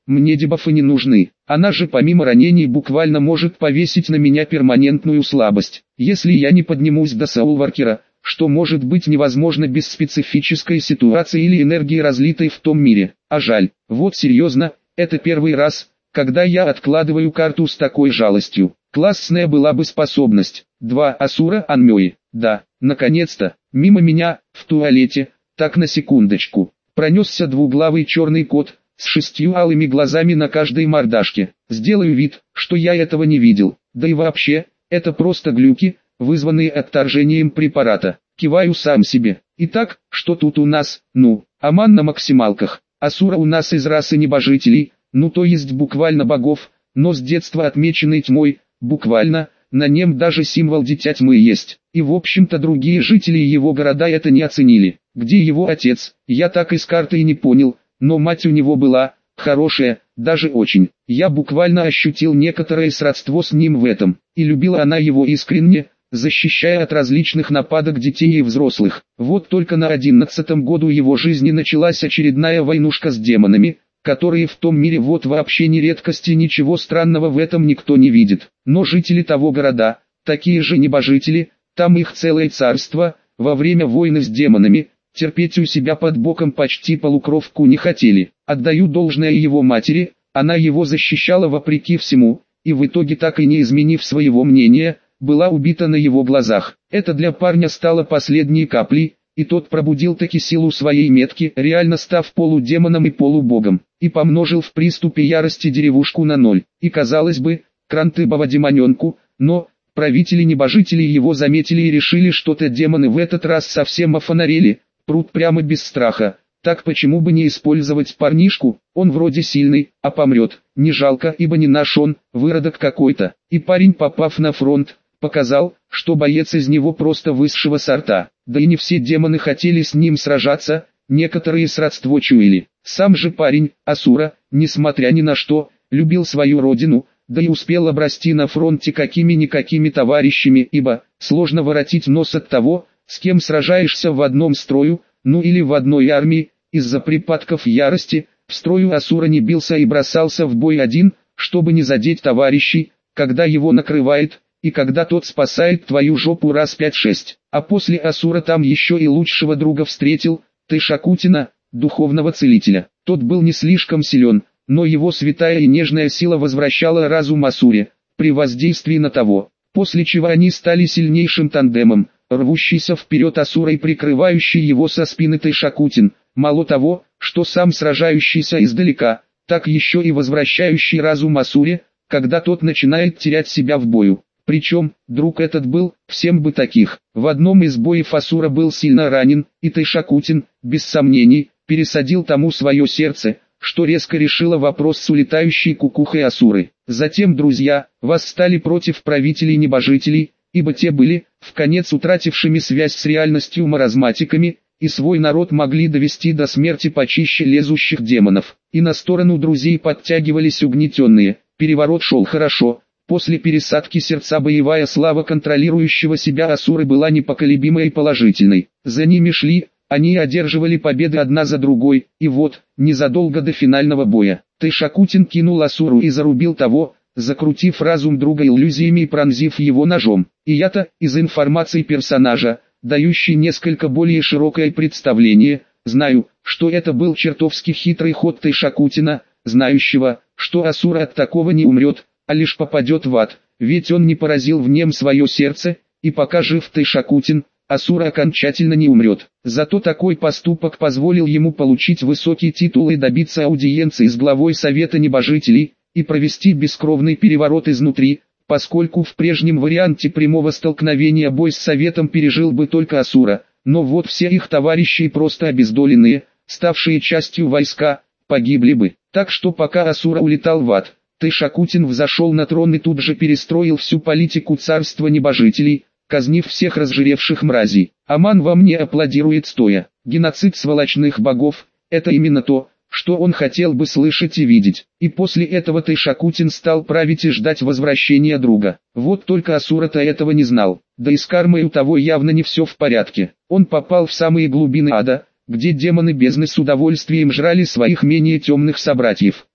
мне дебафы не нужны. Она же помимо ранений буквально может повесить на меня перманентную слабость. Если я не поднимусь до Соулворкера, что может быть невозможно без специфической ситуации или энергии, разлитой в том мире. А жаль, вот серьезно, это первый раз, когда я откладываю карту с такой жалостью. Классная была бы способность. два Асура Анмёи. Да, наконец-то, мимо меня, в туалете, так на секундочку, пронесся двуглавый черный кот, с шестью алыми глазами на каждой мордашке. Сделаю вид, что я этого не видел. Да и вообще, это просто глюки, вызванные отторжением препарата. Киваю сам себе. Итак, что тут у нас? Ну, Аман на максималках. Асура у нас из расы небожителей, ну то есть буквально богов, но с детства отмеченный тьмой, буквально, на нем даже символ дитя тьмы есть. И в общем-то другие жители его города это не оценили. Где его отец, я так из карты и не понял, но мать у него была, хорошая, даже очень. Я буквально ощутил некоторое сродство с ним в этом, и любила она его искренне, защищая от различных нападок детей и взрослых. Вот только на одиннадцатом году его жизни началась очередная войнушка с демонами, которые в том мире вот вообще не редкости, ничего странного в этом никто не видит. Но жители того города, такие же небожители, там их целое царство, во время войны с демонами, терпеть у себя под боком почти полукровку не хотели. Отдаю должное его матери, она его защищала вопреки всему, и в итоге, так и не изменив своего мнения, была убита на его глазах. Это для парня стало последней каплей, и тот пробудил таки силу своей метки, реально став полудемоном и полубогом, и помножил в приступе ярости деревушку на ноль. И казалось бы, крантыбова демоненку, но правители-небожители его заметили и решили, что-то демоны в этот раз совсем офонарели, прут прямо без страха. Так почему бы не использовать парнишку, он вроде сильный, а помрет, не жалко, ибо не наш он, выродок какой-то. И парень, попав на фронт, показал, что боец из него просто высшего сорта. Да и не все демоны хотели с ним сражаться, некоторые сродство чуяли. Сам же парень, Асура, несмотря ни на что, любил свою родину, да и успел обрасти на фронте какими-никакими товарищами, ибо сложно воротить нос от того, с кем сражаешься в одном строю, ну или в одной армии. Из-за припадков ярости, в строю Асура не бился и бросался в бой один, чтобы не задеть товарищей, когда его накрывает, и когда тот спасает твою жопу раз пять-шесть. А после Асура там еще и лучшего друга встретил, Тэшакутина, духовного целителя. Тот был не слишком силен, но его святая и нежная сила возвращала разум Асуре, при воздействии на того, после чего они стали сильнейшим тандемом, рвущийся вперед Асура и прикрывающий его со спины Тэшакутин. Мало того, что сам сражающийся издалека, так еще и возвращающий разум Асуре, когда тот начинает терять себя в бою. Причем, друг этот был, всем бы таких. В одном из боев Асура был сильно ранен, и Тэшакутин, без сомнений, пересадил тому свое сердце, что резко решило вопрос с улетающей кукухой Асуры. Затем друзья восстали против правителей-небожителей, ибо те были, вконец утратившими связь с реальностью маразматиками, и свой народ могли довести до смерти почище лезущих демонов. И на сторону друзей подтягивались угнетенные. Переворот шел хорошо. После пересадки сердца боевая слава контролирующего себя Асуры была непоколебимой и положительной. За ними шли, они одерживали победы одна за другой, и вот, незадолго до финального боя, Тэшакутин кинул Асуру и зарубил того, закрутив разум друга иллюзиями и пронзив его ножом. И я-то, из информации персонажа, дающий несколько более широкое представление, знаю, что это был чертовски хитрый ход Тэшакутина, знающего, что Асура от такого не умрет, а лишь попадет в ад, ведь он не поразил в нем свое сердце, и пока жив Тэшакутин, Асура окончательно не умрет. Зато такой поступок позволил ему получить высокий титул и добиться аудиенции с главой Совета Небожителей, и провести бескровный переворот изнутри, поскольку в прежнем варианте прямого столкновения бой с Советом пережил бы только Асура, но вот все их товарищи, просто обездоленные, ставшие частью войска, погибли бы. Так что пока Асура улетал в ад, Тэшакутин взошел на трон и тут же перестроил всю политику царства небожителей, казнив всех разжиревших мразей. Аман во мне аплодирует стоя. Геноцид сволочных богов – это именно то, что он хотел бы слышать и видеть. И после этого Тэшакутин стал править и ждать возвращения друга. Вот только Асура-то этого не знал. Да и с кармой у того явно не все в порядке. Он попал в самые глубины ада, где демоны бездны с удовольствием жрали своих менее темных собратьев.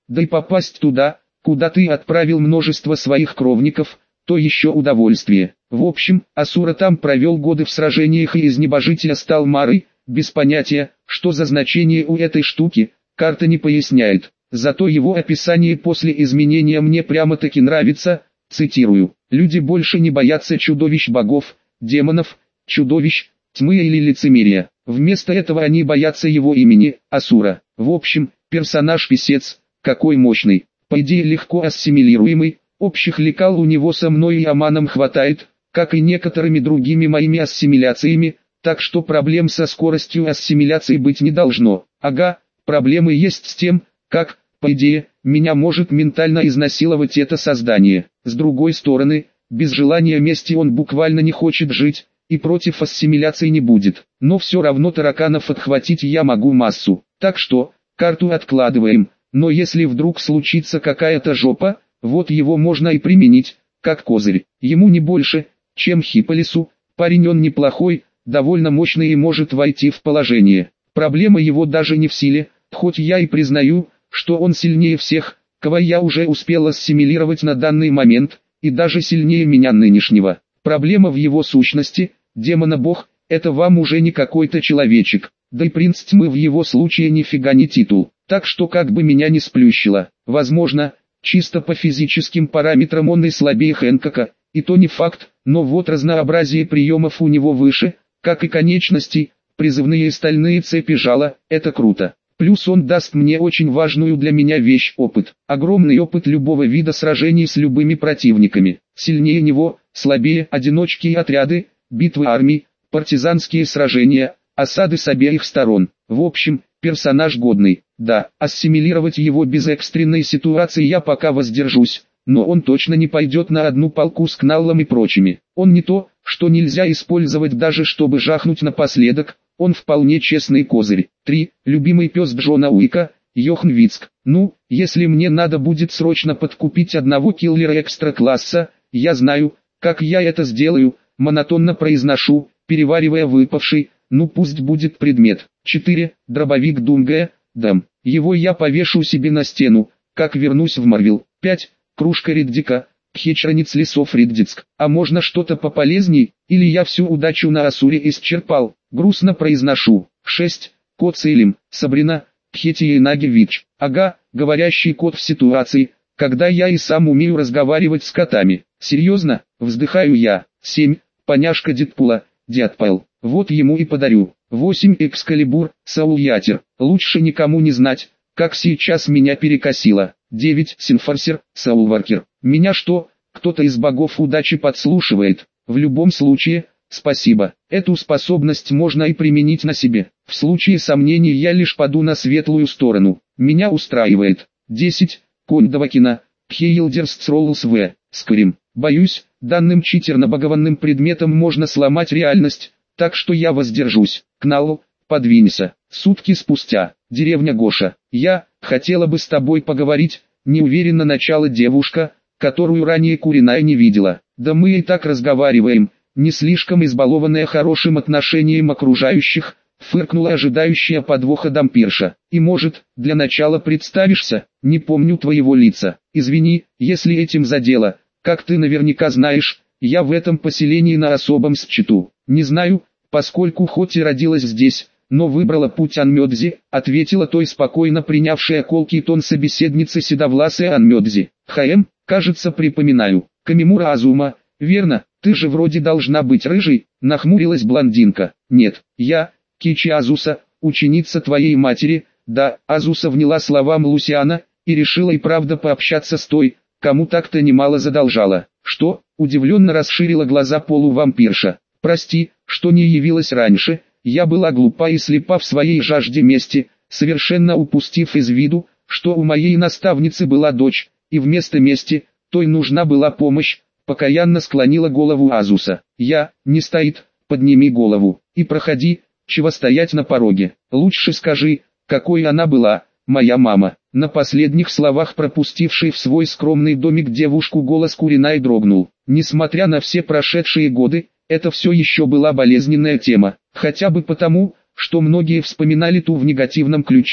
да и попасть туда, куда ты отправил множество своих кровников, то еще удовольствие. В общем, Асура там провел годы в сражениях и из небожителя стал Марой, без понятия, что за значение у этой штуки, карта не поясняет. Зато его описание после изменения мне прямо-таки нравится, цитирую: «Люди больше не боятся чудовищ богов, демонов, чудовищ, тьмы или лицемерия. Вместо этого они боятся его имени, Асура». В общем, персонаж-писец, какой мощный, по идее легко ассимилируемый, общих лекал у него со мной и Аманом хватает, как и некоторыми другими моими ассимиляциями, так что проблем со скоростью ассимиляции быть не должно. Ага, проблемы есть с тем, как, по идее, меня может ментально изнасиловать это создание. С другой стороны, без желания мести он буквально не хочет жить, и против ассимиляции не будет. Но все равно тараканов отхватить я могу массу. Так что, карту откладываем, но если вдруг случится какая-то жопа, вот его можно и применить, как козырь. Ему не больше, чем Хиполису, парень он неплохой, довольно мощный и может войти в положение. Проблема его даже не в силе, хоть я и признаю, что он сильнее всех, кого я уже успел ассимилировать на данный момент, и даже сильнее меня нынешнего. Проблема в его сущности, демона-бог, это вам уже не какой-то человечек, да и принц тьмы в его случае нифига не титул, так что как бы меня не сплющило, возможно, чисто по физическим параметрам он и слабее Хэнкока, и то не факт, но вот разнообразие приемов у него выше, как и конечностей, призывные и стальные цепи жала, это круто. Плюс он даст мне очень важную для меня вещь — опыт. Огромный опыт любого вида сражений с любыми противниками. Сильнее него, слабее одиночки и отряды, битвы армий, партизанские сражения, осады с обеих сторон. В общем, персонаж годный. Да, ассимилировать его без экстренной ситуации я пока воздержусь, но он точно не пойдет на одну палку с Кналлом и прочими. Он не то, что нельзя использовать даже чтобы жахнуть напоследок. Он вполне честный козырь. три. Любимый пес Джона Уика, Йохан Вицк. Ну, если мне надо будет срочно подкупить одного киллера экстра-класса, я знаю, как я это сделаю, монотонно произношу, переваривая выпавший, ну пусть будет предмет. четыре. Дробовик Дунгая, Дам. Его я повешу себе на стену, как вернусь в Марвел. пять. Кружка Риддика, Пхечранец лесов Риддицк. А можно что-то пополезней, или я всю удачу на Асуре исчерпал? Грустно произношу. шесть. Кот Сейлим, Сабрина, Пхетиенаги Вич. Ага, говорящий кот в ситуации, когда я и сам умею разговаривать с котами. Серьезно, вздыхаю я. семь. Поняшка Дедпула, Дядпайл. Вот ему и подарю. восемь. Экскалибур, Саул-Ятер. Лучше никому не знать, как сейчас меня перекосило. девять. Синфорсер, Саул-Варкер. Меня что, кто-то из богов удачи подслушивает? В любом случае, спасибо. Эту способность можно и применить на себе. В случае сомнений я лишь паду на светлую сторону. Меня устраивает. десять. Конь Давакина, Пхейлдерсцроллс В. Скрим. Боюсь, данным читерно-богованным предметом можно сломать реальность, так что я воздержусь. Кналл, подвинься. Сутки спустя. Деревня Гоша. Я хотела бы с тобой поговорить, неуверенно начала девушка, которую ранее Куриная не видела. Да мы и так разговариваем, не слишком избалованная хорошим отношением окружающих, фыркнула ожидающая подвоха дампирша. И может, для начала представишься? Не помню твоего лица. Извини, если этим задело. Как ты наверняка знаешь, я в этом поселении на особом счету. Не знаю, поскольку хоть и родилась здесь, но выбрала путь Анмёдзи, ответила той спокойно принявшая колкий тон собеседницы седовласая Анмёдзи. Хаэм, кажется припоминаю. Камимура Азума, верно, ты же вроде должна быть рыжей, нахмурилась блондинка. Нет, я, Кичи Азуса, ученица твоей матери. Да, Азуса вняла словам Лусиана, и решила и правда пообщаться с той, кому так-то немало задолжала. Что? Удивленно расширила глаза полувампирша. Прости, что не явилась раньше, я была глупа и слепа в своей жажде мести, совершенно упустив из виду, что у моей наставницы была дочь, и вместо мести, той нужна была помощь, покаянно склонила голову Азуса. Я, не стоит, подними голову, и проходи, чего стоять на пороге. Лучше скажи, какой она была, моя мама. На последних словах пропустивший в свой скромный домик девушку голос Куриной дрогнул. Несмотря на все прошедшие годы, это все еще была болезненная тема. Хотя бы потому, что многие вспоминали ту в негативном ключе,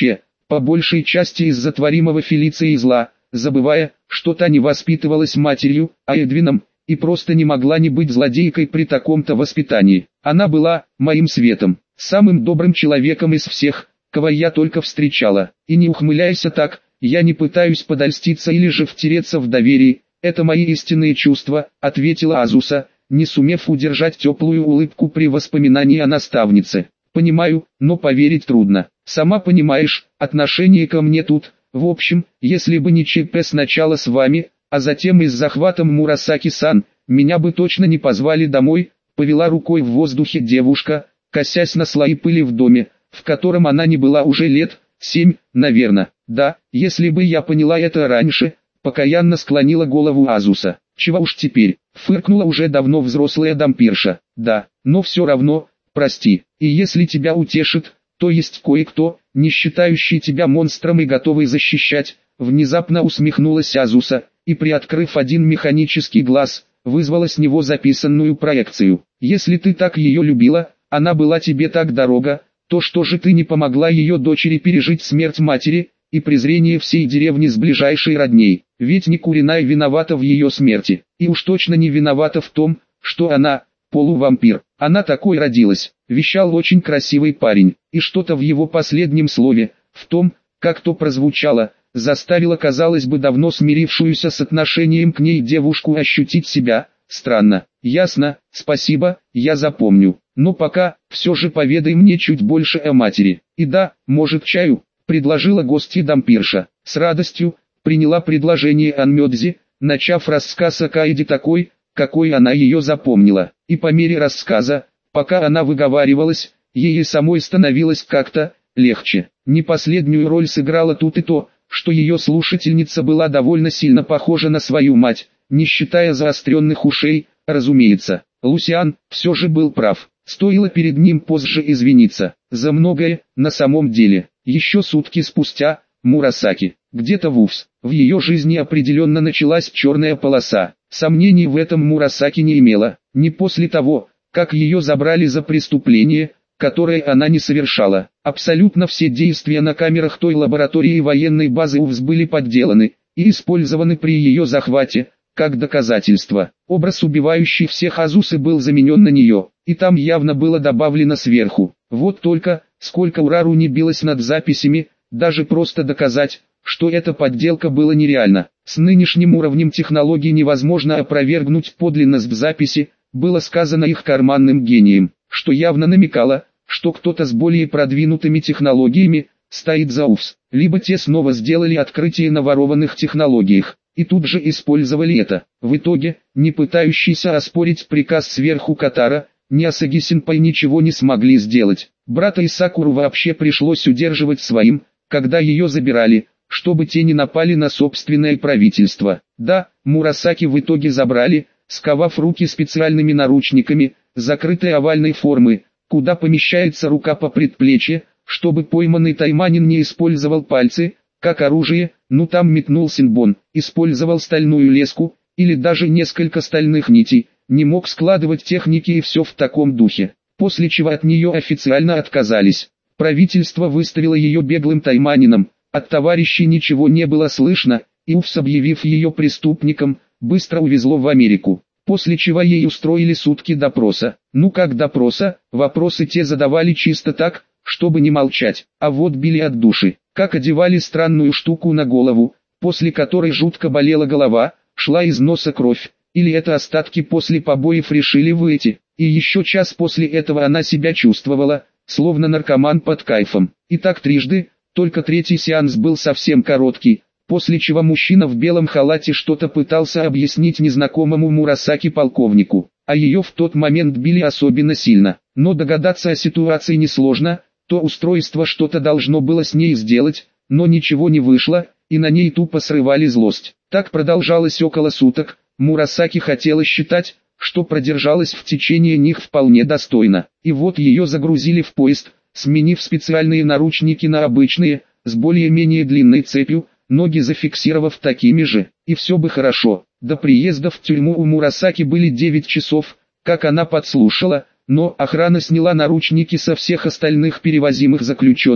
по большей части из-за творимого Фелицией зла, забывая, что та не воспитывалась матерью, а Эдвином, и просто не могла не быть злодейкой при таком-то воспитании. Она была моим светом, самым добрым человеком из всех, кого я только встречала. И не ухмыляйся так, я не пытаюсь подольститься или же втереться в доверие, это мои истинные чувства, ответила Азуса, не сумев удержать теплую улыбку при воспоминании о наставнице. Понимаю, но поверить трудно. Сама понимаешь, отношение ко мне тут, в общем, если бы не ЧП сначала с вами, а затем и с захватом Мурасаки-сан, меня бы точно не позвали домой, повела рукой в воздухе девушка, косясь на слои пыли в доме, в котором она не была уже лет семь, наверное. Да, если бы я поняла это раньше, покаянно склонила голову Азуса. Чего уж теперь, фыркнула уже давно взрослая дампирша. Да, но все равно, прости, и если тебя утешит, то есть кое-кто, не считающий тебя монстром и готовый защищать, внезапно усмехнулась Азуса, и приоткрыв один механический глаз, вызвала с него записанную проекцию. Если ты так ее любила, она была тебе так дорога, то что же ты не помогла ее дочери пережить смерть матери, и презрение всей деревни с ближайшей родней, ведь не Куринай виновата в ее смерти, и уж точно не виновата в том, что она, полувампир, она такой родилась, вещал очень красивый парень, и что-то в его последнем слове, в том, как то прозвучало, заставило, казалось бы, давно смирившуюся с отношением к ней девушку ощутить себя, странно. Ясно, спасибо, я запомню, но пока, все же поведай мне чуть больше о матери, и да, может чаю, предложила гостья дампирша, с радостью, приняла предложение Анмёдзи, начав рассказ о Каэде такой, какой она ее запомнила, и по мере рассказа, пока она выговаривалась, ей самой становилось как-то легче. Не последнюю роль сыграло тут и то, что ее слушательница была довольно сильно похожа на свою мать, не считая заостренных ушей, разумеется. Лусиан все же был прав, стоило перед ним позже извиниться, за многое, на самом деле. Еще сутки спустя, Мурасаки, где-то в УФС, в ее жизни определенно началась черная полоса. Сомнений в этом Мурасаки не имела, не после того, как ее забрали за преступление, которое она не совершала. Абсолютно все действия на камерах той лаборатории военной базы УФС были подделаны и использованы при ее захвате, как доказательство. Образ убивающей всех Азусы был заменен на нее, и там явно было добавлено сверху. Вот только, сколько Урару не билась над записями, даже просто доказать, что эта подделка было нереально. С нынешним уровнем технологий невозможно опровергнуть подлинность в записи, было сказано их карманным гением, что явно намекало, что кто-то с более продвинутыми технологиями стоит за УФС, либо те снова сделали открытие на ворованных технологиях, и тут же использовали это. В итоге, не пытающийся оспорить приказ сверху Катара, ни Асаги Сенпай ничего не смогли сделать. Брата и Сакуру вообще пришлось удерживать своим, когда ее забирали, чтобы те не напали на собственное правительство. Да, Мурасаки в итоге забрали, сковав руки специальными наручниками, закрытой овальной формы, куда помещается рука по предплечье, чтобы пойманный тайманин не использовал пальцы, как оружие, ну там метнул Синбон, использовал стальную леску, или даже несколько стальных нитей, не мог складывать техники и все в таком духе, после чего от нее официально отказались. Правительство выставило ее беглым тайманином, от товарищей ничего не было слышно, и УФС, объявив ее преступником, быстро увезло в Америку, после чего ей устроили сутки допроса. Ну как допроса, вопросы те задавали чисто так, чтобы не молчать, а вот били от души, как одевали странную штуку на голову, после которой жутко болела голова, шла из носа кровь, или это остатки после побоев решили выйти, и еще час после этого она себя чувствовала, словно наркоман под кайфом. И так трижды, только третий сеанс был совсем короткий, после чего мужчина в белом халате что-то пытался объяснить незнакомому Мурасаки полковнику, а ее в тот момент били особенно сильно, но догадаться о ситуации несложно, то устройство что-то должно было с ней сделать, но ничего не вышло, и на ней тупо срывали злость. Так продолжалось около суток. Мурасаки хотела считать, что продержалась в течение них вполне достойно, и вот ее загрузили в поезд, сменив специальные наручники на обычные, с более-менее длинной цепью, ноги зафиксировав такими же, и все бы хорошо. До приезда в тюрьму у Мурасаки были девять часов, как она подслушала, но охрана сняла наручники со всех остальных перевозимых заключенных,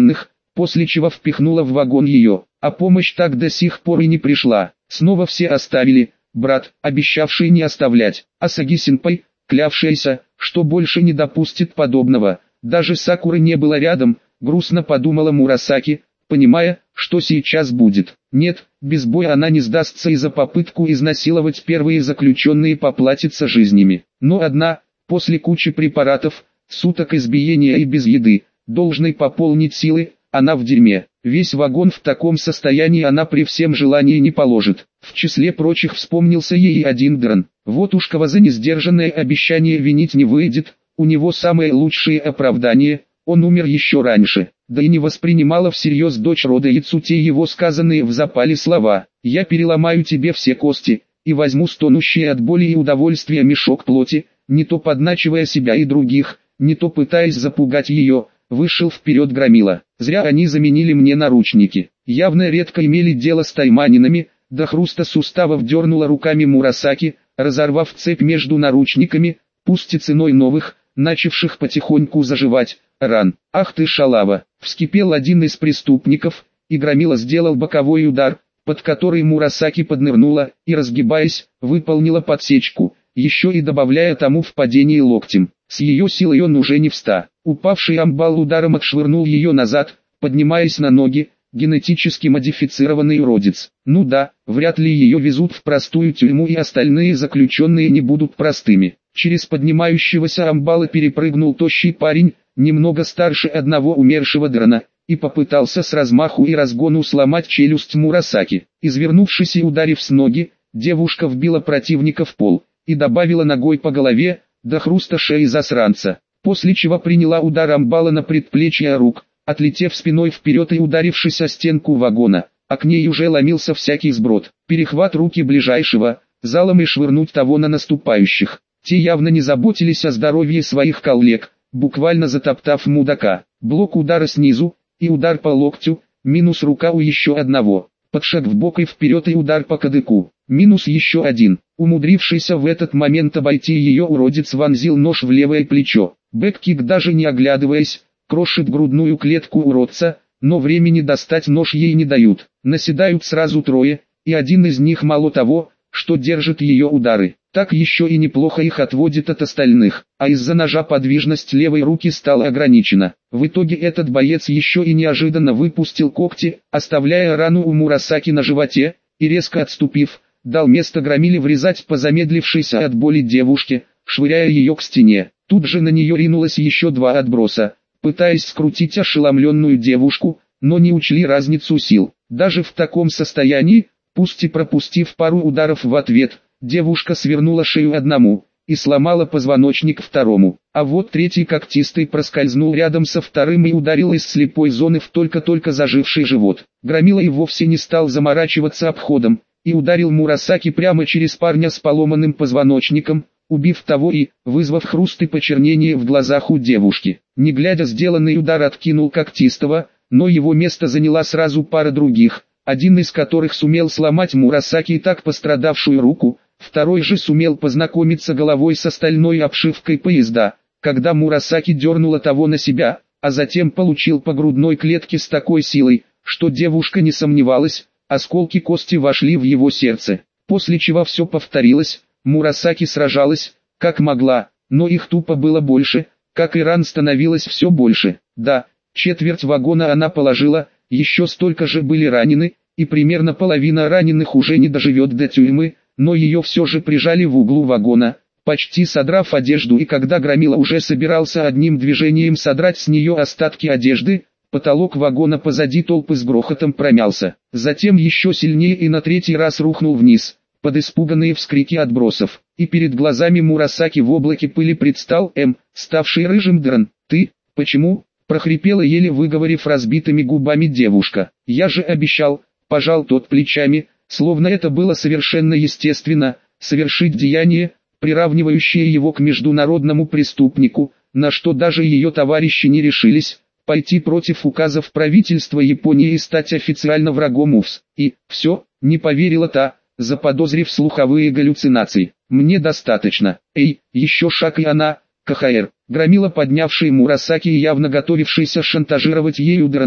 после чего впихнула в вагон ее, а помощь так до сих пор и не пришла. Снова все оставили, брат, обещавший не оставлять, Асаги-сенпай, клявшаяся, что больше не допустит подобного. Даже Сакуры не было рядом, грустно подумала Мурасаки, понимая, что сейчас будет. Нет, без боя она не сдастся и за попытку изнасиловать первые заключенные поплатится жизнями. Но одна, после кучи препаратов, суток избиения и без еды, должной пополнить силы, она в дерьме. Весь вагон в таком состоянии она при всем желании не положит. В числе прочих вспомнился ей один Дран. Вот уж кого за несдержанное обещание винить не выйдет, у него самое лучшее оправдание, он умер еще раньше. Да и не воспринимала всерьез дочь рода Яцути его сказанные в запале слова. «Я переломаю тебе все кости, и возьму стонущие от боли и удовольствия мешок плоти», не то подначивая себя и других, не то пытаясь запугать ее, вышел вперед Громила. Зря они заменили мне наручники. Явно редко имели дело с тайманинами, до хруста суставов дернула руками Мурасаки, разорвав цепь между наручниками, пусть и ценой новых, начавших потихоньку заживать, ран. «Ах ты шалава!» — вскипел один из преступников, и Громила сделал боковой удар, под который Мурасаки поднырнула, и разгибаясь, выполнила подсечку, еще и добавляя тому в падении локтем. С ее силой он уже не вста. Упавший амбал ударом отшвырнул ее назад, поднимаясь на ноги, генетически модифицированный уродец. Ну да, вряд ли ее везут в простую тюрьму и остальные заключенные не будут простыми. Через поднимающегося амбала перепрыгнул тощий парень, немного старше одного умершего Драна, и попытался с размаху и разгону сломать челюсть Мурасаки. Извернувшись и ударив с ноги, девушка вбила противника в пол, и добавила ногой по голове, до хруста шеи засранца, после чего приняла удар амбала на предплечье рук, отлетев спиной вперед и ударившись о стенку вагона, а к ней уже ломился всякий сброд. Перехват руки ближайшего, залом и швырнуть того на наступающих. Те явно не заботились о здоровье своих коллег, буквально затоптав мудака. Блок удара снизу, и удар по локтю, минус рука у еще одного. Подшаг в бок и вперед и удар по кадыку, минус еще один. Умудрившийся в этот момент обойти ее уродец вонзил нож в левое плечо. Бэккик, даже не оглядываясь, крошит грудную клетку уродца, но времени достать нож ей не дают. Наседают сразу трое, и один из них мало того, что держит ее удары, так еще и неплохо их отводит от остальных, а из-за ножа подвижность левой руки стала ограничена. В итоге этот боец еще и неожиданно выпустил когти, оставляя рану у Мурасаки на животе, и резко отступив, дал место Громиле врезать по замедлившейся от боли девушке, швыряя ее к стене. Тут же на нее ринулось еще два отброса, пытаясь скрутить ошеломленную девушку, но не учли разницу сил. Даже в таком состоянии, пусть и пропустив пару ударов в ответ, девушка свернула шею одному и сломала позвоночник второму, а вот третий когтистый проскользнул рядом со вторым и ударил из слепой зоны в только-только заживший живот. Громила и вовсе не стал заморачиваться обходом, и ударил Мурасаки прямо через парня с поломанным позвоночником, убив того и, вызвав хруст и почернение в глазах у девушки. Не глядя, сделанный удар откинул когтистого, но его место заняла сразу пара других, один из которых сумел сломать Мурасаки и так пострадавшую руку, второй же сумел познакомиться головой с остальной обшивкой поезда, когда Мурасаки дернула того на себя, а затем получил по грудной клетке с такой силой, что девушка не сомневалась, осколки кости вошли в его сердце. После чего все повторилось, Мурасаки сражалась, как могла, но их тупо было больше, как и ран становилось все больше. Да, четверть вагона она положила, еще столько же были ранены, и примерно половина раненых уже не доживет до тюрьмы, но ее все же прижали в углу вагона, почти содрав одежду, и когда Громила уже собирался одним движением содрать с нее остатки одежды, потолок вагона позади толпы с грохотом промялся, затем еще сильнее и на третий раз рухнул вниз, под испуганные вскрики отбросов, и перед глазами Мурасаки в облаке пыли предстал М, ставший рыжим Дран. «Ты, почему?» – прохрипела, еле выговорив разбитыми губами девушка. «Я же обещал», – пожал тот плечами, словно это было совершенно естественно, совершить деяние, приравнивающее его к международному преступнику, на что даже ее товарищи не решились, пойти против указов правительства Японии и стать официально врагом УФС. И, все, не поверила та, заподозрив слуховые галлюцинации. «Мне достаточно. Эй, еще шаг и она, КХР». Громила, поднявший Мурасаки и явно готовившийся шантажировать ею Драна,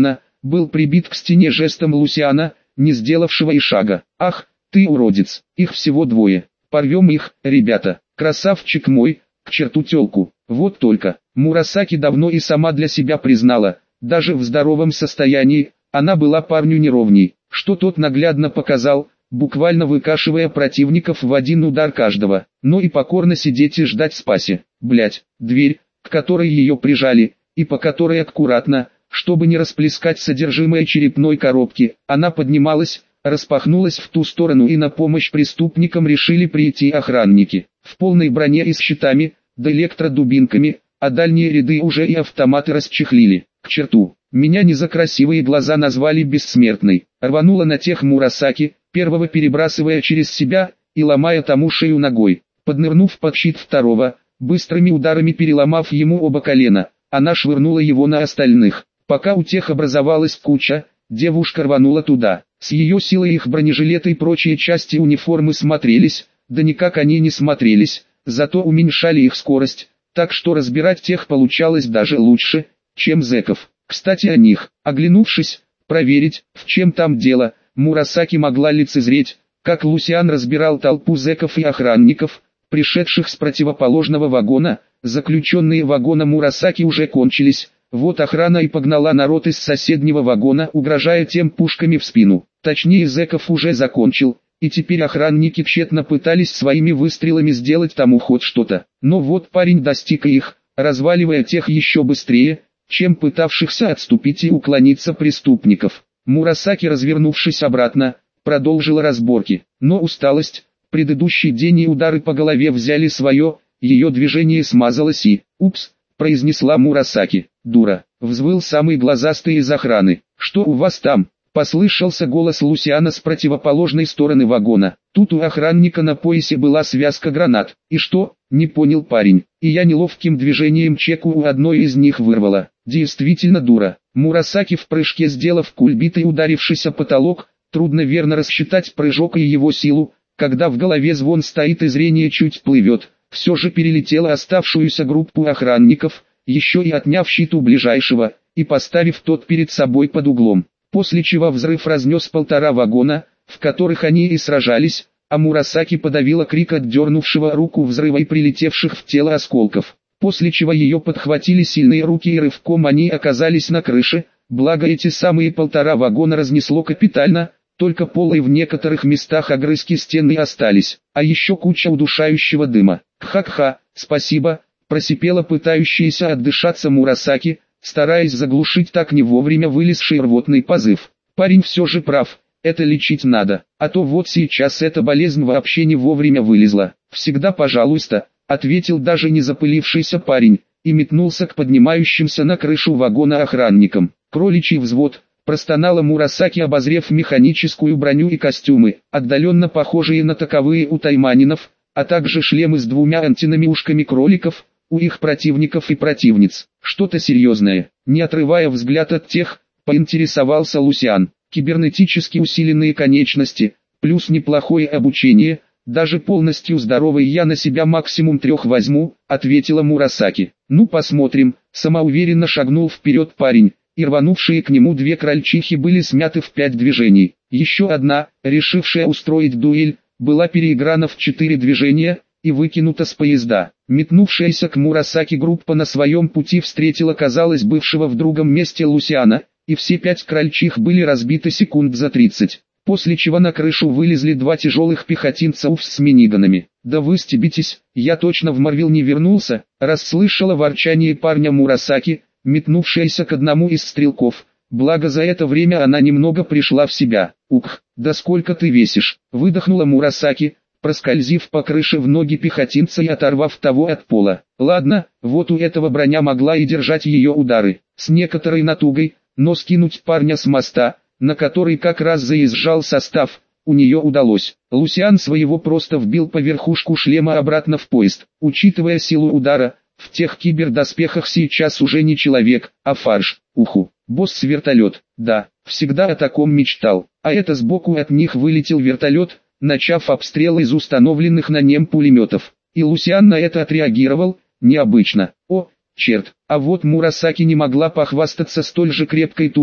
был прибит к стене жестом Лусиана, не сделавшего и шага. «Ах, ты уродец, их всего двое, порвем их, ребята, красавчик мой, к черту тёлку». Вот только, Мурасаки давно и сама для себя признала, даже в здоровом состоянии, она была парню неровней, что тот наглядно показал, буквально выкашивая противников в один удар каждого, но и покорно сидеть и ждать спаси. Блять, дверь, к которой ее прижали, и по которой аккуратно, чтобы не расплескать содержимое черепной коробки, она поднималась, распахнулась в ту сторону, и на помощь преступникам решили прийти охранники, в полной броне и с щитами, да электродубинками, а дальние ряды уже и автоматы расчехлили. К черту, меня не за красивые глаза назвали бессмертной, рванула на тех Мурасаки, первого перебрасывая через себя, и ломая тому шею ногой, поднырнув под щит второго, быстрыми ударами переломав ему оба колена, она швырнула его на остальных. Пока у тех образовалась куча, девушка рванула туда. С ее силой их бронежилеты и прочие части униформы смотрелись, да никак они не смотрелись, зато уменьшали их скорость, так что разбирать тех получалось даже лучше, чем зэков. Кстати о них, оглянувшись, проверить, в чем там дело, Мурасаки могла лицезреть, как Лусиан разбирал толпу зэков и охранников, пришедших с противоположного вагона. Заключенные вагона Мурасаки уже кончились, вот охрана и погнала народ из соседнего вагона, угрожая тем пушками в спину. Точнее, зэков уже закончил, и теперь охранники тщетно пытались своими выстрелами сделать тому хоть что-то. Но вот парень достиг их, разваливая тех еще быстрее, чем пытавшихся отступить и уклониться преступников. Мурасаки, развернувшись обратно, продолжила разборки, но усталость, предыдущий день и удары по голове взяли свое, ее движение смазалось и «Упс», произнесла Мурасаки. «Дура», взвыл самый глазастый из охраны. «Что у вас там?» Послышался голос Лусиана с противоположной стороны вагона. Тут у охранника на поясе была связка гранат. «И что?» — не понял парень. И я неловким движением чеку у одной из них вырвала. Действительно дура. Мурасаки в прыжке, сделав кульбит и ударившись о потолок, трудно верно рассчитать прыжок и его силу, когда в голове звон стоит и зрение чуть плывет. Все же перелетела оставшуюся группу охранников, еще и отняв щит у ближайшего, и поставив тот перед собой под углом. После чего взрыв разнес полтора вагона, в которых они и сражались, а Мурасаки подавила крик отдернувшего руку взрыва и прилетевших в тело осколков. После чего ее подхватили сильные руки и рывком они оказались на крыше, благо эти самые полтора вагона разнесло капитально, только пол и в некоторых местах огрызки стены остались, а еще куча удушающего дыма. «Ха-ха, спасибо», просипела пытающаяся отдышаться Мурасаки, стараясь заглушить так не вовремя вылезший рвотный позыв. Парень все же прав, это лечить надо, а то вот сейчас эта болезнь вообще не вовремя вылезла. «Всегда пожалуйста», ответил даже не запылившийся парень, и метнулся к поднимающимся на крышу вагона охранникам. «Кроличий взвод», простонала Мурасаки, обозрев механическую броню и костюмы, отдаленно похожие на таковые у тайманинов, а также шлемы с двумя антеннами-ушками кроликов, у их противников и противниц. «Что-то серьезное», не отрывая взгляд от тех, поинтересовался Лусиан. «Кибернетически усиленные конечности, плюс неплохое обучение, даже полностью здоровый я на себя максимум трех возьму», ответила Мурасаки. «Ну посмотрим», самоуверенно шагнул вперед парень, и рванувшие к нему две крольчихи были смяты в пять движений. Еще одна, решившая устроить дуэль, была переиграна в четыре движения и выкинута с поезда. Метнувшаяся к Мурасаки группа на своем пути встретила, казалось, бывшего в другом месте Лусиана, и все пять крольчих были разбиты секунд за тридцать. После чего на крышу вылезли два тяжелых пехотинца с миниганами. «Да вы стебитесь, я точно в Марвел не вернулся», расслышала ворчание парня Мурасаки, метнувшаяся к одному из стрелков. Благо за это время она немного пришла в себя. «Ух, да сколько ты весишь!» выдохнула Мурасаки, проскользив по крыше в ноги пехотинца и оторвав того от пола. Ладно, вот у этого броня могла и держать ее удары. С некоторой натугой, но скинуть парня с моста, на который как раз заезжал состав, у нее удалось. Лусиан своего просто вбил по верхушку шлема обратно в поезд. Учитывая силу удара, в тех кибердоспехах сейчас уже не человек, а фарш. Уху, босс-вертолет. Да, всегда о таком мечтал. А это сбоку от них вылетел вертолет, начав обстрел из установленных на нем пулеметов. И Лусиан на это отреагировал, необычно. О, черт, а вот Мурасаки не могла похвастаться столь же крепкой тушей,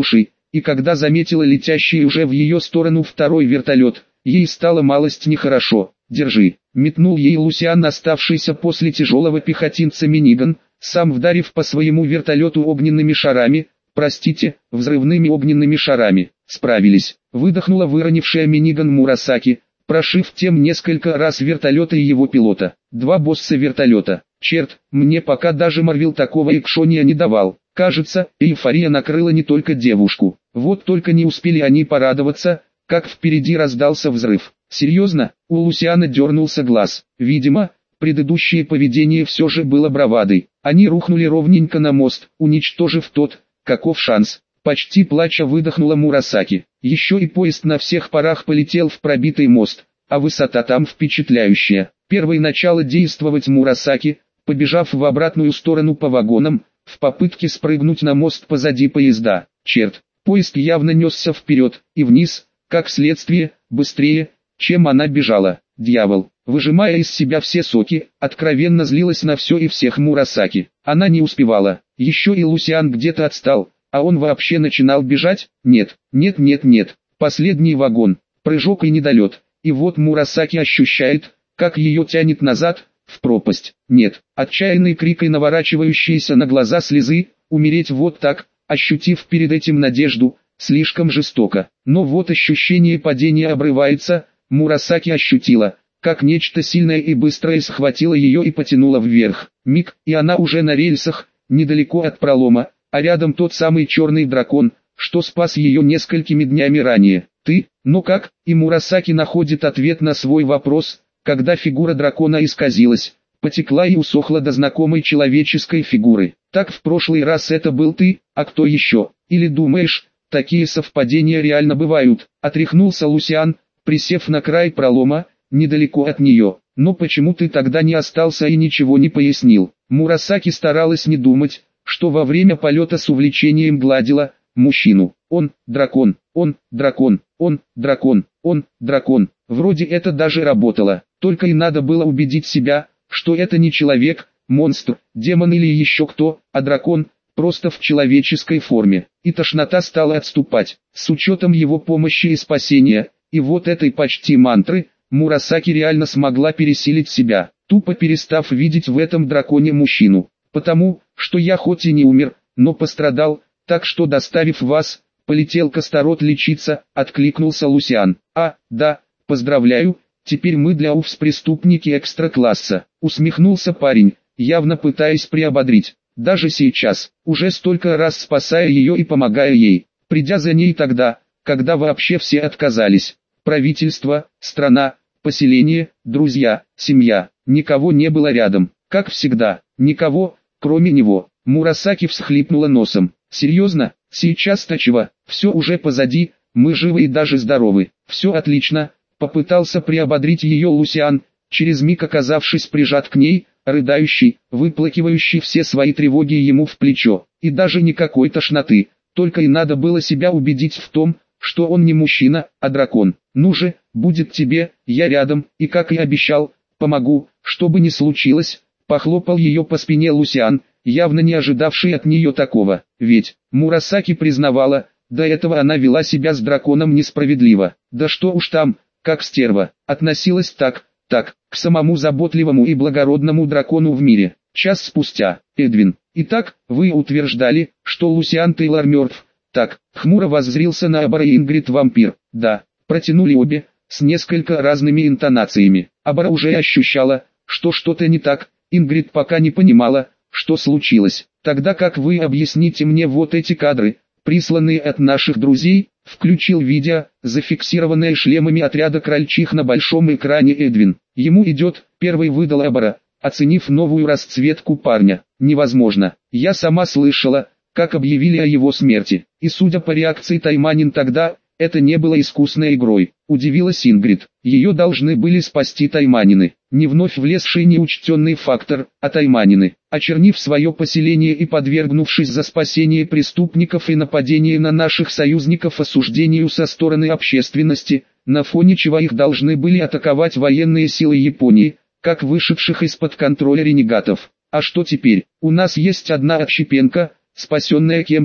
и когда заметила летящий уже в ее сторону второй вертолет, ей стало малость нехорошо. «Держи», — метнул ей Лусиан, оставшийся после тяжелого пехотинца миниган, сам вдарив по своему вертолету огненными шарами, простите, взрывными огненными шарами. Справились, выдохнула выронившая миниган Мурасаки, прошив тем несколько раз вертолета и его пилота. Два босса вертолета. Черт, мне пока даже Марвел такого экшония не давал. Кажется, эйфория накрыла не только девушку. Вот только не успели они порадоваться, как впереди раздался взрыв. Серьезно, у Лусиана дернулся глаз. Видимо, предыдущее поведение все же было бравадой. Они рухнули ровненько на мост, уничтожив тот, каков шанс. Почти плача выдохнула Мурасаки. Еще и поезд на всех парах полетел в пробитый мост, а высота там впечатляющая. Первой начало действовать Мурасаки, побежав в обратную сторону по вагонам, в попытке спрыгнуть на мост позади поезда. Черт, поезд явно несся вперед и вниз, как следствие, быстрее, чем она бежала. Дьявол, выжимая из себя все соки, откровенно злилась на все и всех Мурасаки. Она не успевала, еще и Лусиан где-то отстал. А он вообще начинал бежать? Нет, нет, нет, нет. Последний вагон, прыжок и недолет. И вот Мурасаки ощущает, как ее тянет назад, в пропасть. Нет, отчаянный крик и наворачивающиеся на глаза слезы, умереть вот так, ощутив перед этим надежду, слишком жестоко. Но вот ощущение падения обрывается, Мурасаки ощутила, как нечто сильное и быстрое схватило ее и потянуло вверх. Миг, и она уже на рельсах, недалеко от пролома. А рядом тот самый черный дракон, что спас ее несколькими днями ранее. Ты, ну как? И Мурасаки находит ответ на свой вопрос, когда фигура дракона исказилась, потекла и усохла до знакомой человеческой фигуры. Так в прошлый раз это был ты, а кто еще? Или думаешь, такие совпадения реально бывают? Отряхнулся Лусиан, присев на край пролома, недалеко от нее. Но почему ты тогда не остался и ничего не пояснил? Мурасаки старалась не думать, что во время полета с увлечением гладила мужчину. Он, дракон, он, дракон, он, дракон, он, дракон. Вроде это даже работало, только и надо было убедить себя, что это не человек, монстр, демон или еще кто, а дракон, просто в человеческой форме. И тошнота стала отступать, с учетом его помощи и спасения, и вот этой почти мантры, Мурасаки реально смогла пересилить себя, тупо перестав видеть в этом драконе мужчину. Потому, что я хоть и не умер, но пострадал, так что доставив вас, полетел к Астарот лечиться, откликнулся Лусиан. А, да, поздравляю, теперь мы для УФС преступники экстра-класса, усмехнулся парень, явно пытаясь приободрить. Даже сейчас, уже столько раз спасая ее и помогая ей, придя за ней тогда, когда вообще все отказались. Правительство, страна, поселение, друзья, семья, никого не было рядом, как всегда, никого, кроме него. Мурасаки всхлипнула носом. Серьезно, сейчас-то чего, все уже позади, мы живы и даже здоровы, все отлично, попытался приободрить ее Лусиан, через миг оказавшись прижат к ней, рыдающий, выплакивающий все свои тревоги ему в плечо, и даже никакой тошноты, только и надо было себя убедить в том, что он не мужчина, а дракон. Ну же, будет тебе, я рядом, и как и обещал, помогу, что бы ни случилось. Похлопал ее по спине Лусиан, явно не ожидавший от нее такого, ведь, Мурасаки признавала, до этого она вела себя с драконом несправедливо, да что уж там, как стерва, относилась так, так, к самому заботливому и благородному дракону в мире. Час спустя, Эдвин, итак, вы утверждали, что Лусиан Тейлор мертв, так, хмуро воззрился на Абара и Ингрид вампир, да, протянули обе, с несколько разными интонациями. Абара уже ощущала, что что-то не так. Ингрид пока не понимала, что случилось. Тогда как вы объясните мне вот эти кадры, присланные от наших друзей, включил видео, зафиксированное шлемами отряда крольчих на большом экране Эдвин. Ему идет, первый выдал Абара, оценив новую расцветку парня. Невозможно, я сама слышала, как объявили о его смерти, и судя по реакции Тайманин тогда, это не было искусной игрой. Удивилась Ингрид, ее должны были спасти тайманины, не вновь влезший неучтенный фактор, а тайманины, очернив свое поселение и подвергнувшись за спасение преступников и нападение на наших союзников осуждению со стороны общественности, на фоне чего их должны были атаковать военные силы Японии, как вышедших из-под контроля ренегатов. А что теперь? У нас есть одна отщепенка, спасенная кем-то,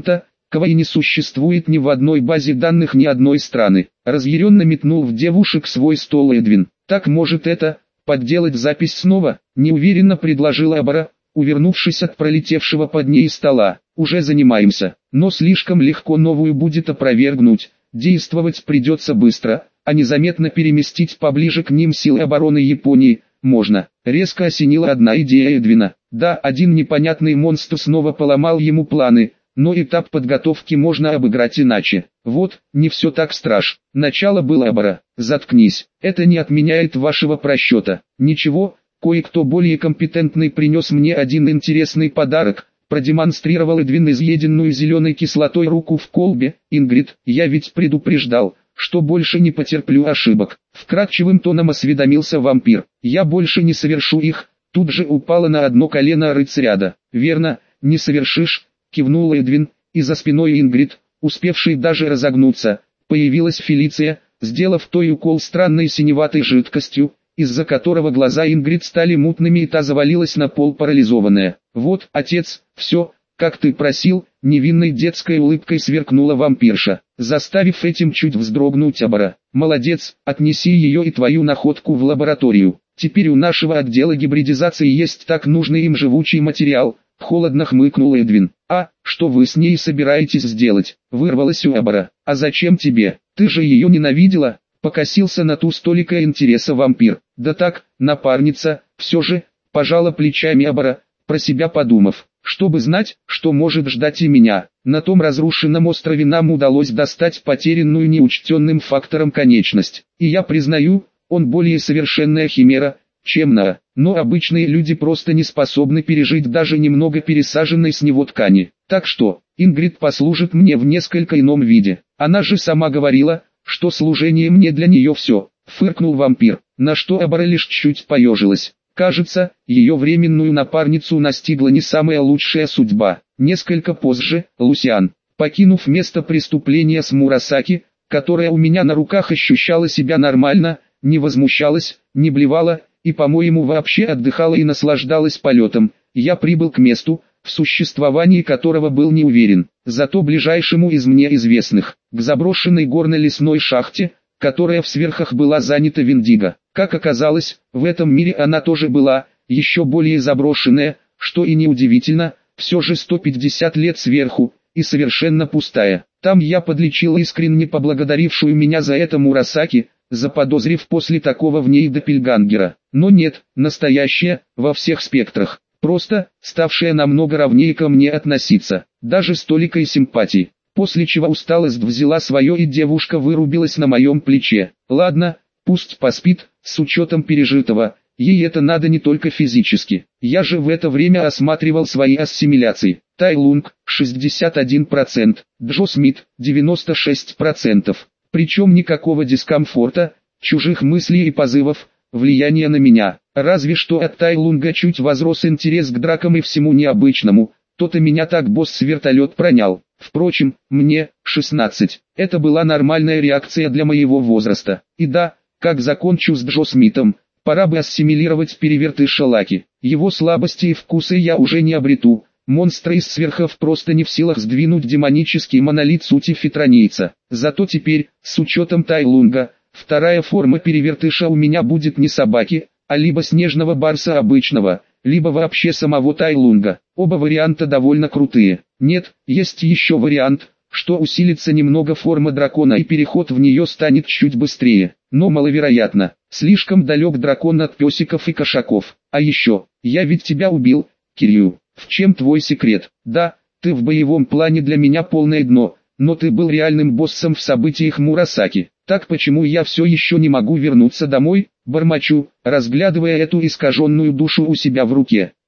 кого и не существует ни в одной базе данных ни одной страны. Разъяренно метнул в девушек свой стол Эдвин. Так может это, подделать запись снова, неуверенно предложила Абара, увернувшись от пролетевшего под ней стола. Уже занимаемся, но слишком легко новую будет опровергнуть, действовать придется быстро, а незаметно переместить поближе к ним силы обороны Японии можно. Резко осенила одна идея Эдвина. Да, один непонятный монстр снова поломал ему планы, но этап подготовки можно обыграть иначе. Вот, не все так страшно. Начало было Абара. Заткнись, это не отменяет вашего просчета. Ничего, кое-кто более компетентный принес мне один интересный подарок. Продемонстрировал Эдвин изъеденную зеленой кислотой руку в колбе. Ингрид, я ведь предупреждал, что больше не потерплю ошибок. Вкрадчивым тоном осведомился вампир. Я больше не совершу их. Тут же упала на одно колено рыцаряда. Верно, не совершишь, кивнул Эдвин, и за спиной Ингрид, успевшей даже разогнуться, появилась Фелиция, сделав той укол странной синеватой жидкостью, из-за которого глаза Ингрид стали мутными и та завалилась на пол парализованная. «Вот, отец, все, как ты просил», невинной детской улыбкой сверкнула вампирша, заставив этим чуть вздрогнуть Абара. «Молодец, отнеси ее и твою находку в лабораторию. Теперь у нашего отдела гибридизации есть так нужный им живучий материал», холодно хмыкнул Эдвин. «А, что вы с ней собираетесь сделать?» Вырвалась у Абара. «А зачем тебе? Ты же ее ненавидела?» Покосился на ту столика интереса вампир. «Да так, напарница, все же», пожала плечами Абара, про себя подумав. «Чтобы знать, что может ждать и меня». На том разрушенном острове нам удалось достать потерянную неучтенным фактором конечность. И я признаю, он более совершенная химера, чем на. Но обычные люди просто не способны пережить даже немного пересаженной с него ткани. Так что, Ингрид послужит мне в несколько ином виде. Она же сама говорила, что служение мне для нее все, фыркнул вампир, на что Абара лишь чуть поежилась. Кажется, ее временную напарницу настигла не самая лучшая судьба. Несколько позже, Лусиан, покинув место преступления с Мурасаки, которая у меня на руках ощущала себя нормально, не возмущалась, не блевала, и по-моему вообще отдыхала и наслаждалась полетом, я прибыл к месту, в существовании которого был не уверен, зато ближайшему из мне известных, к заброшенной горно-лесной шахте, которая в сверхах была занята Виндиго. Как оказалось, в этом мире она тоже была, еще более заброшенная, что и неудивительно, все же сто пятьдесят лет сверху, и совершенно пустая. Там я подлечил искренне поблагодарившую меня за это Мурасаки, заподозрив после такого в ней доппельгангера. Но нет, настоящая, во всех спектрах. Просто, ставшая намного ровнее ко мне относиться, даже с толикой симпатии. После чего усталость взяла свое и девушка вырубилась на моем плече. Ладно, пусть поспит, с учетом пережитого, ей это надо не только физически. Я же в это время осматривал свои ассимиляции. Тай Лунг, шестьдесят один процент, Джо Смит, девяносто шесть процентов. Причем никакого дискомфорта, чужих мыслей и позывов, влияния на меня. Разве что от Тай Лунга чуть возрос интерес к дракам и всему необычному, то-то меня так босс с вертолет пронял. Впрочем, мне, шестнадцать, это была нормальная реакция для моего возраста. И да, как закончу с Джо Смитом, пора бы ассимилировать перевертыша Лаки. Его слабости и вкусы я уже не обрету. Монстры из сверхов просто не в силах сдвинуть демонический монолит сути фитронийца. Зато теперь, с учетом Тайлунга, вторая форма перевертыша у меня будет не собаки, а либо снежного барса обычного, либо вообще самого Тайлунга. Оба варианта довольно крутые. Нет, есть еще вариант, что усилится немного форма дракона и переход в нее станет чуть быстрее. Но маловероятно. Слишком далек дракон от песиков и кошаков. А еще, я ведь тебя убил, Кирью. В чем твой секрет? Да, ты в боевом плане для меня полное дно, но ты был реальным боссом в событиях Мурасаки. Так почему я все еще не могу вернуться домой? Бормочу, разглядывая эту искаженную душу у себя в руке.